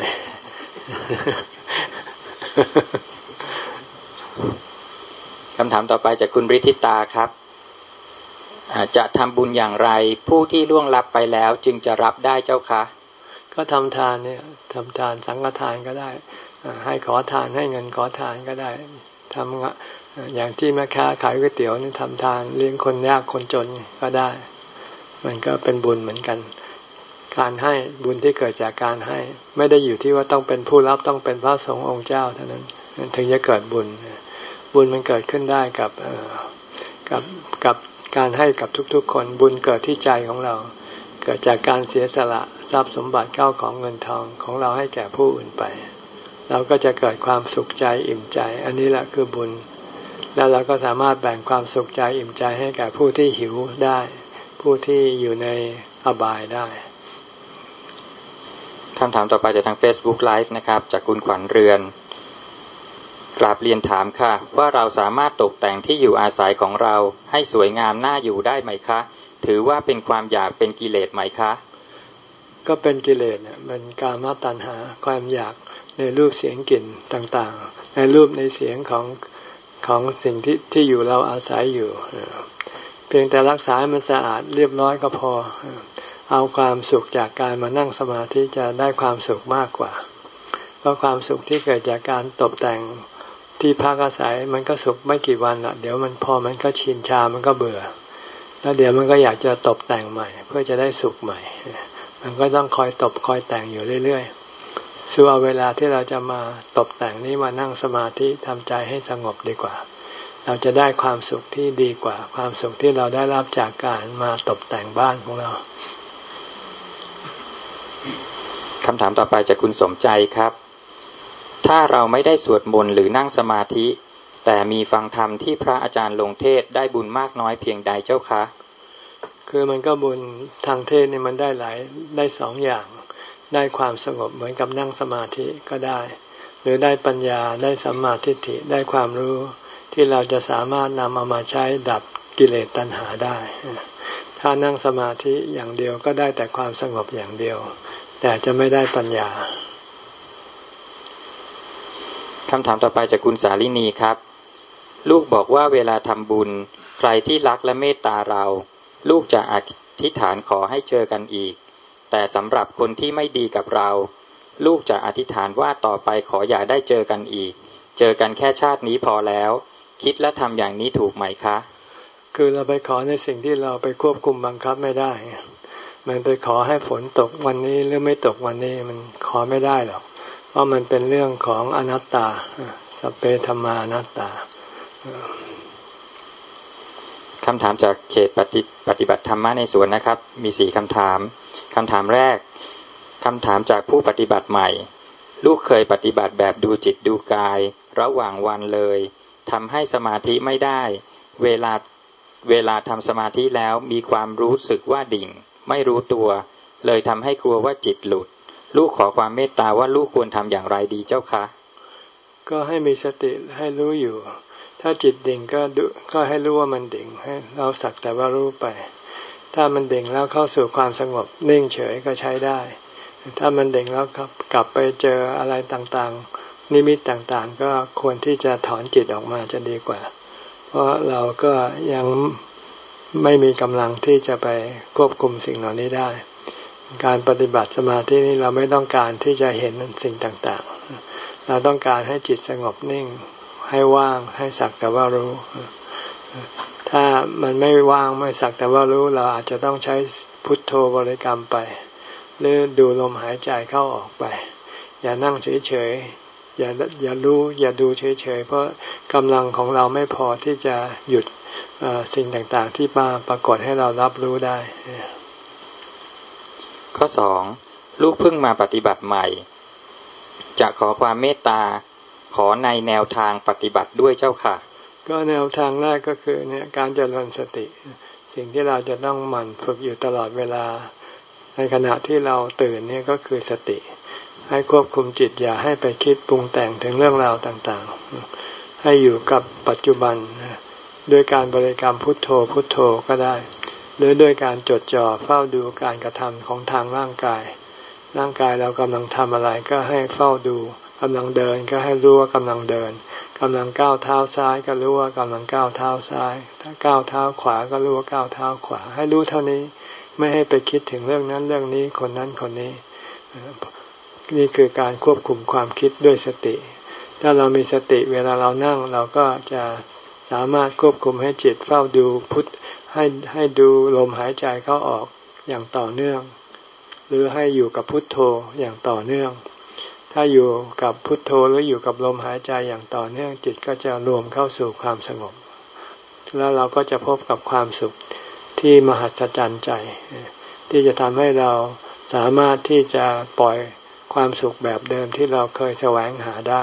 คำถามต่อไปจากคุณฤทธิตาครับจะทำบุญอย่างไรผู้ที่ล่วงลับไปแล้วจึงจะรับได้เจ้าคะก็ทำทานเนี่ยทำทานสังฆทานก็ได้ให้ขอทานให้เงินขอทานก็ได้ทำอย่างที่แม่ค้าขายก๋วยเตี๋ยวนี่ทำทานเลี้ยงคนยากคนจนก็ได้มันก็เป็นบุญเหมือนกันการให้บุญที่เกิดจากการให้ไม่ได้อยู่ที่ว่าต้องเป็นผู้รับต้องเป็นพระสงฆ์องค์เจ้าเท่านั้นถึงจะเกิดบุญบุญมันเกิดขึ้นได้กับกับกับการให้กับทุกๆคนบุญเกิดที่ใจของเราเกิดจากการเสียสละทรัพย์สมบัติเข้าของเงินทองของเราให้แก่ผู้อื่นไปเราก็จะเกิดความสุขใจอิ่มใจอันนี้แหละคือบุญแล้วเราก็สามารถแบ่งความสุขใจอิ่มใจให้แก่ผู้ที่หิวได้ผู้ที่อยู่ในอบายได้คำถามต่อไปจากทาง Facebook Live นะครับจากคุณขวัญเรือนกราบเรียนถามค่ะว่าเราสามารถตกแต่งที่อยู่อาศัยของเราให้สวยงามน่าอยู่ได้ไหมคะถือว่าเป็นความอยากเป็นกิเลสไหมคะก็เป็นกิเลสเนี่ยมันกามตัณหาความอยากในรูปเสียงกลิ่นต่างๆในรูปในเสียงของของสิ่งที่ที่อยู่เราอาศัยอยู่เพียงแต่รักษาให้มันสะอาดเรียบร้อยก็พอเอาความสุขจากการมานั่งสมาธิจะได้ความสุขมากกว่าเพราะความสุขที่เกิดจากการตกแต่งที่พักอาศัยมันก็สุขไม่กี่วันละเดี๋ยวมันพอมันก็ชินชามันก็เบื่อแล้วเดี๋ยวมันก็อยากจะตกแต่งใหม่เพื่อจะได้สุขใหม่มันก็ต้องคอยตบคอยแต่งอยู่เรื่อยๆส่วนเวลาที่เราจะมาตกแต่งนี้มานั่งสมาธิทำใจให้สงบดีกว่าเราจะได้ความสุขที่ดีกว่าความสุขที่เราได้รับจากการมาตกแต่งบ้านของเราคำถามต่อไปจากคุณสมใจครับถ้าเราไม่ได้สวดมนต์หรือนั่งสมาธิแต่มีฟังธรรมที่พระอาจารย์ลงเทศได้บุญมากน้อยเพียงใดเจ้าคะคือมันก็บุญทางเทศนี่มันได้หลายได้สองอย่างได้ความสงบเหมือนกับนั่งสมาธิก็ได้หรือได้ปัญญาได้สัมมาทิฏฐิได้ความรู้ที่เราจะสามารถนำเอามาใช้ดับกิเลสตัณหาได้ถ้านั่งสมาธิอย่างเดียวก็ได้แต่ความสงบอย่างเดียวแต่จะไม่ได้ปัญญาคำถามต่อไปจากคุณสาลินีครับลูกบอกว่าเวลาทำบุญใครที่รักและเมตตาเราลูกจะอธิษฐานขอให้เจอกันอีกแต่สำหรับคนที่ไม่ดีกับเราลูกจะอธิษฐานว่าต่อไปขออย่าได้เจอกันอีกเจอกันแค่ชาตินี้พอแล้วคิดและทำอย่างนี้ถูกไหมคะคือเราไปขอในสิ่งที่เราไปควบคุมบังคับไม่ได้มันไปขอให้ฝนตกวันนี้หรือไม่ตกวันนี้มันขอไม่ได้หรอกเพราะมันเป็นเรื่องของอนัตตาสัพเพธัมมาอนัตตาคำถามจากเขตปฏิปฏิบัติธรรมะในสวนนะครับมีสี่คำถามคำถามแรกคำถามจากผู้ปฏิบัติใหม่ลูกเคยปฏิบัติแบบดูจิตดูกายระหว่างวันเลยทำให้สมาธิไม่ได้เวลาเวลาทำสมาธิแล้วมีความรู้สึกว่าดิ่งไม่รู้ตัวเลยทำให้กลัวว่าจิตหลุดลูกขอความเมตตาว่าลูกควรทำอย่างไรดีเจ้าคะก็ให้มีสติให้รู้อยู่ถ้าจิตดิ่งก็ดูก็ให้รู้ว่ามันดิ่งให้เราสักแต่ว่ารู้ไปถ้ามันดิ่งแล้วเข้าสู่ความสงบนิ่งเฉยก็ใช้ได้ถ้ามันเด่งแล้วครับกลับไปเจออะไรต่างๆนิมิตต่างๆก็ควรที่จะถอนจิตออกมาจะดีกว่าเพราะเราก็ยังไม่มีกำลังที่จะไปควบคุมสิ่งเหล่านี้ได้การปฏิบัติสมาธินี้เราไม่ต้องการที่จะเห็นสิ่งต่างๆเราต้องการให้จิตสงบนิ่งให้ว่างให้สักแต่ว่ารู้ถ้ามันไม่ว่างไม่สักแต่ว่ารู้เราอาจจะต้องใช้พุทโธบริกรรมไปหรือดูลมหายใจเข้าออกไปอย่านั่งเฉยๆอย่าอย่ารู้อย่าดูเฉยๆเพราะกำลังของเราไม่พอที่จะหยุดสิ่งต่างๆที่มาปรากฏให้เรารับรู้ได้ข้อสองลูกเพิ่งมาปฏิบัติใหม่จะขอความเมตตาขอในแนวทางปฏิบัติด้วยเจ้าค่ะก็แนวทางแรกก็คือเนี่ยการเจริญสติสิ่งที่เราจะต้องหมั่นฝึกอยู่ตลอดเวลาในขณะที่เราตื่นเนี่ยก็คือสติให้ควบคุมจิตอย่าให้ไปคิดปรุงแต่งถึงเรื่องราวต่างๆให้อยู่กับปัจจุบันด้วยการบริกรรมพุทโธพุทโธก็ได้หรือด้วยการจดจ่อเฝ้าดูการกระทำของทางร่างกายร่างกายเรากำลังทำอะไรก็ให้เฝ้าดูกำลังเดินก็ให้รู้ว่ากำลังเดินกำลังก้าวเท้าซ้ายก็รู้ว่ากำลังก้าวเท้าซ้ายถ้าก้าวเท้าขวาก็รู้ว่าก้าวเท้าขวาให้รู้เท่านี้ไม่ให้ไปคิดถึงเรื่องนั้นเรื่องนี้คนนั้นคนนี้นี่คือการควบคุมความคิดด้วยสติถ้าเรามีสติเวลาเรานั่งเราก็จะสามารถควบคุมให้จิตเฝ้าดูพุทให้ให้ดูลมหายใจเข้าออกอย่างต่อเนื่องหรือให้อยู่กับพุทโธอย่างต่อเนื่องถ้าอยู่กับพุทโธหรืออยู่กับลมหายใจอย่างต่อเนื่องจิตก็จะรวมเข้าสู่ความสงบแล้วเราก็จะพบกับความสุขที่มหัศจรรย์ใจที่จะทำให้เราสามารถที่จะปล่อยความสุขแบบเดิมที่เราเคยแสวงหาได้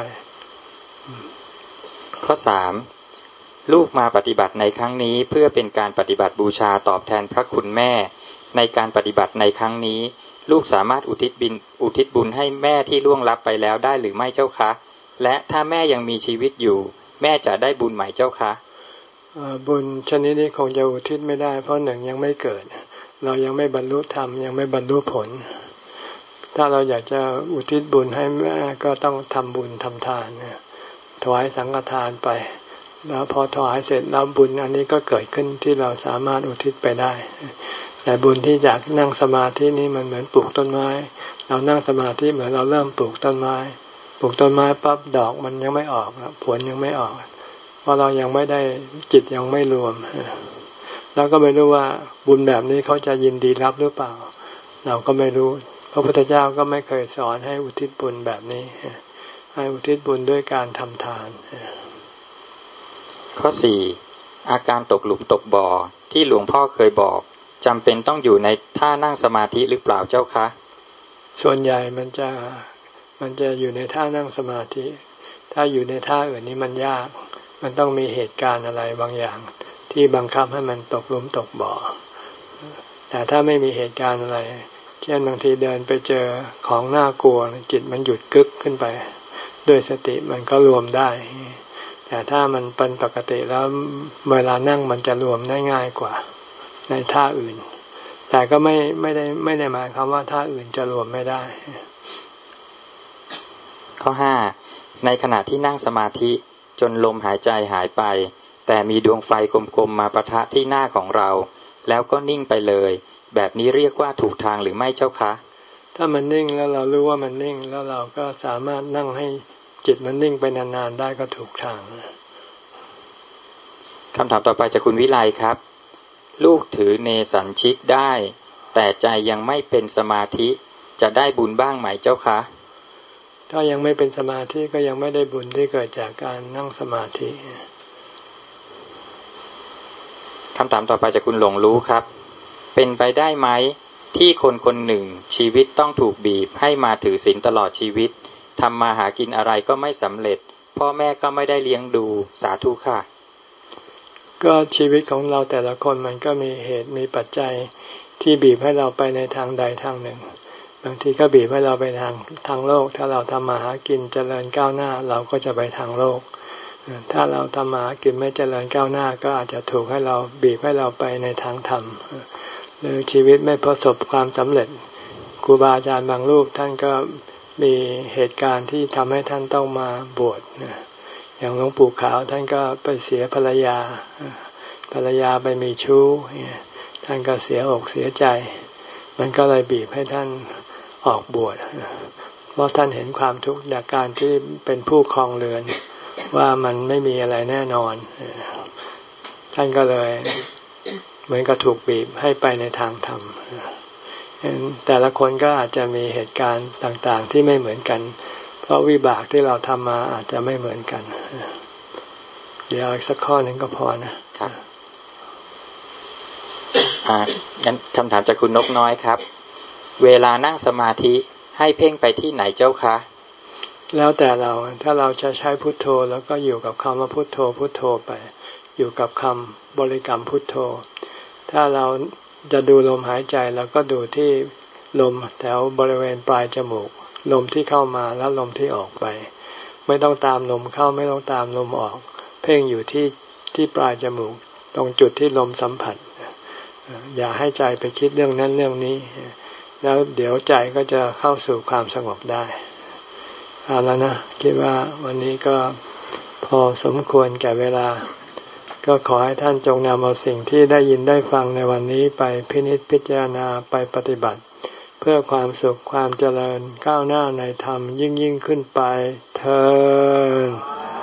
ข้อสามลูกมาปฏิบัติในครั้งนี้เพื่อเป็นการปฏิบัติบูชาตอบแทนพระคุณแม่ในการปฏิบัติในครั้งนี้ลูกสามารถอุทิศบินอุทิศบุญให้แม่ที่ล่วงลับไปแล้วได้หรือไม่เจ้าคะและถ้าแม่ยังมีชีวิตอยู่แม่จะได้บุญไหมเจ้าคะบุญชนิดนี้คงจะอุทิศไม่ได้เพราะหนึ่งยังไม่เกิดเรายังไม่บรรลุธรรมยังไม่บรรลุผลถ้าเราอยากจะอุทิศบุญให้แม่ก็ต้องทำบุญทำทานถวายสังฆทานไปแล้วพอถวายเสร็จแล้วบุญอันนี้ก็เกิดขึ้นที่เราสามารถอุทิศไปได้แต่บุญที่จากนั่งสมาธินี้มันเหมือนปลูกต้นไม้เรานั่งสมาธิเหมือนเราเริ่มปลูกต้นไม้ปลูกต้นไม้ปั๊บดอกมันยังไม่ออกผลยังไม่ออกเพราะเรายังไม่ได้จิตยังไม่รวมแล้วก็ไม่รู้ว่าบุญแบบนี้เขาจะยินดีรับหรือเปล่าเราก็ไม่รู้พระพุทธเจ้าก็ไม่เคยสอนให้อุทิศบุญแบบนี้ให้อุทิศบุญด้วยการทำทานข้อสี่อาการตกหลุมตกบ่อที่หลวงพ่อเคยบอกจำเป็นต้องอยู่ในท่านั่งสมาธิหรือเปล่าเจ้าคะส่วนใหญ่มันจะมันจะอยู่ในท่านั่งสมาธิถ้าอยู่ในท่าอื่นนี้มันยากมันต้องมีเหตุการณ์อะไรบางอย่างที่บังคับให้มันตกหลุมตกบ่อแต่ถ้าไม่มีเหตุการณ์อะไรเช่นบางทีเดินไปเจอของน่ากลัวจิตมันหยุดกึกขึ้นไปด้วยสติมันก็รวมได้แต่ถ้ามันเป็นปกติแล้วเวลานั่งมันจะรวมได้ง่ายกว่าในท่าอื่นแต่ก็ไม่ไม่ได้ไม่ได้หมายความว่าท่าอื่นจะรวมไม่ได้ข้อห้าในขณะที่นั่งสมาธิจนลมหายใจหายไปแต่มีดวงไฟกลมๆมาปะทะที่หน้าของเราแล้วก็นิ่งไปเลยแบบนี้เรียกว่าถูกทางหรือไม่เจ้าคะถ้ามันนิ่งแล้วเรารู้ว่ามันนิ่งแล้วเราก็สามารถนั่งให้จิตมันนิ่งไปนานๆได้ก็ถูกทางคำถามต่อไปจากคุณวิไลครับลูกถือเนสัญชิกได้แต่ใจยังไม่เป็นสมาธิจะได้บุญบ้างไหมเจ้าคะถ้ายังไม่เป็นสมาธิก็ยังไม่ได้บุญที่เกิดจากการนั่งสมาธิคำถามต่อไปจากคุณหลงรู้ครับเป็นไปได้ไหมที่คนคนหนึ่งชีวิตต้องถูกบีบให้มาถือศีลตลอดชีวิตทำมาหากินอะไรก็ไม่สำเร็จพ่อแม่ก็ไม่ได้เลี้ยงดูสาธุค่ะก็ชีวิตของเราแต่ละคนมันก็มีเหตุมีปัจจัยที่บีบให้เราไปในทางใดทางหนึ่งบางทีก็บีบให้เราไปทางทางโลกถ้าเราทำมาหากินเจริญก้าวหน้าเราก็จะไปทางโลกถ้าเราทำมาหากินไม่เจริญก้าวหน้าก็อาจจะถูกให้เราบีบให้เราไปในทางธรรมหรือชีวิตไม่ประสบความสำเร็จครูบาอาจารย์บางรูปท่านก็มีเหตุการณ์ที่ทำให้ท่านต้องมาบวชอย่างหลวงปู่ขาวท่านก็ไปเสียภรรยาภรรยาไปมีชู้ท่านก็เสียอกเสียใจมันก็เลยบีบให้ท่านออกบวชเพราะท่านเห็นความทุกข์จากการที่เป็นผู้ครองเรือนว่ามันไม่มีอะไรแน่นอนท่านก็เลยเหมือนกับถูกบีบให้ไปในทางธรรมแต่ละคนก็อาจจะมีเหตุการณ์ต่างๆที่ไม่เหมือนกันเพราะวิบากที่เราทำมาอาจจะไม่เหมือนกันเดี๋ยวอีกสักข้อหนึ่งก็พอนะครับอ่างั้นคำถามจากคุณนกน้อยครับเวลานั่งสมาธิให้เพ่งไปที่ไหนเจ้าคะแล้วแต่เราถ้าเราจะใช้พุทโธแล้วก็อยู่กับคำว่าพุทโธพุทโธไปอยู่กับคำบริกรรมพุทโธถ้าเราจะดูลมหายใจแล้วก็ดูที่ลมแถวบริเวณปลายจมูกลมที่เข้ามาแล้วลมที่ออกไปไม่ต้องตามลมเข้าไม่ต้องตามลมออกเพ่งอยู่ที่ที่ปลายจมูกตรงจุดที่ลมสัมผัสอย่าให้ใจไปคิดเรื่องนั้นเรื่องนี้แล้วเดี๋ยวใจก็จะเข้าสู่ความสงบได้เอาแล้วนะคิดว่าวันนี้ก็พอสมควรแก่เวลาก็ขอให้ท่านจงนำเอาสิ่งที่ได้ยินได้ฟังในวันนี้ไปพินิจพิจารณาไปปฏิบัติเพื่อความสุขความเจริญก้าวหน้าในธรรมยิ่งยิ่งขึ้นไปเทอญ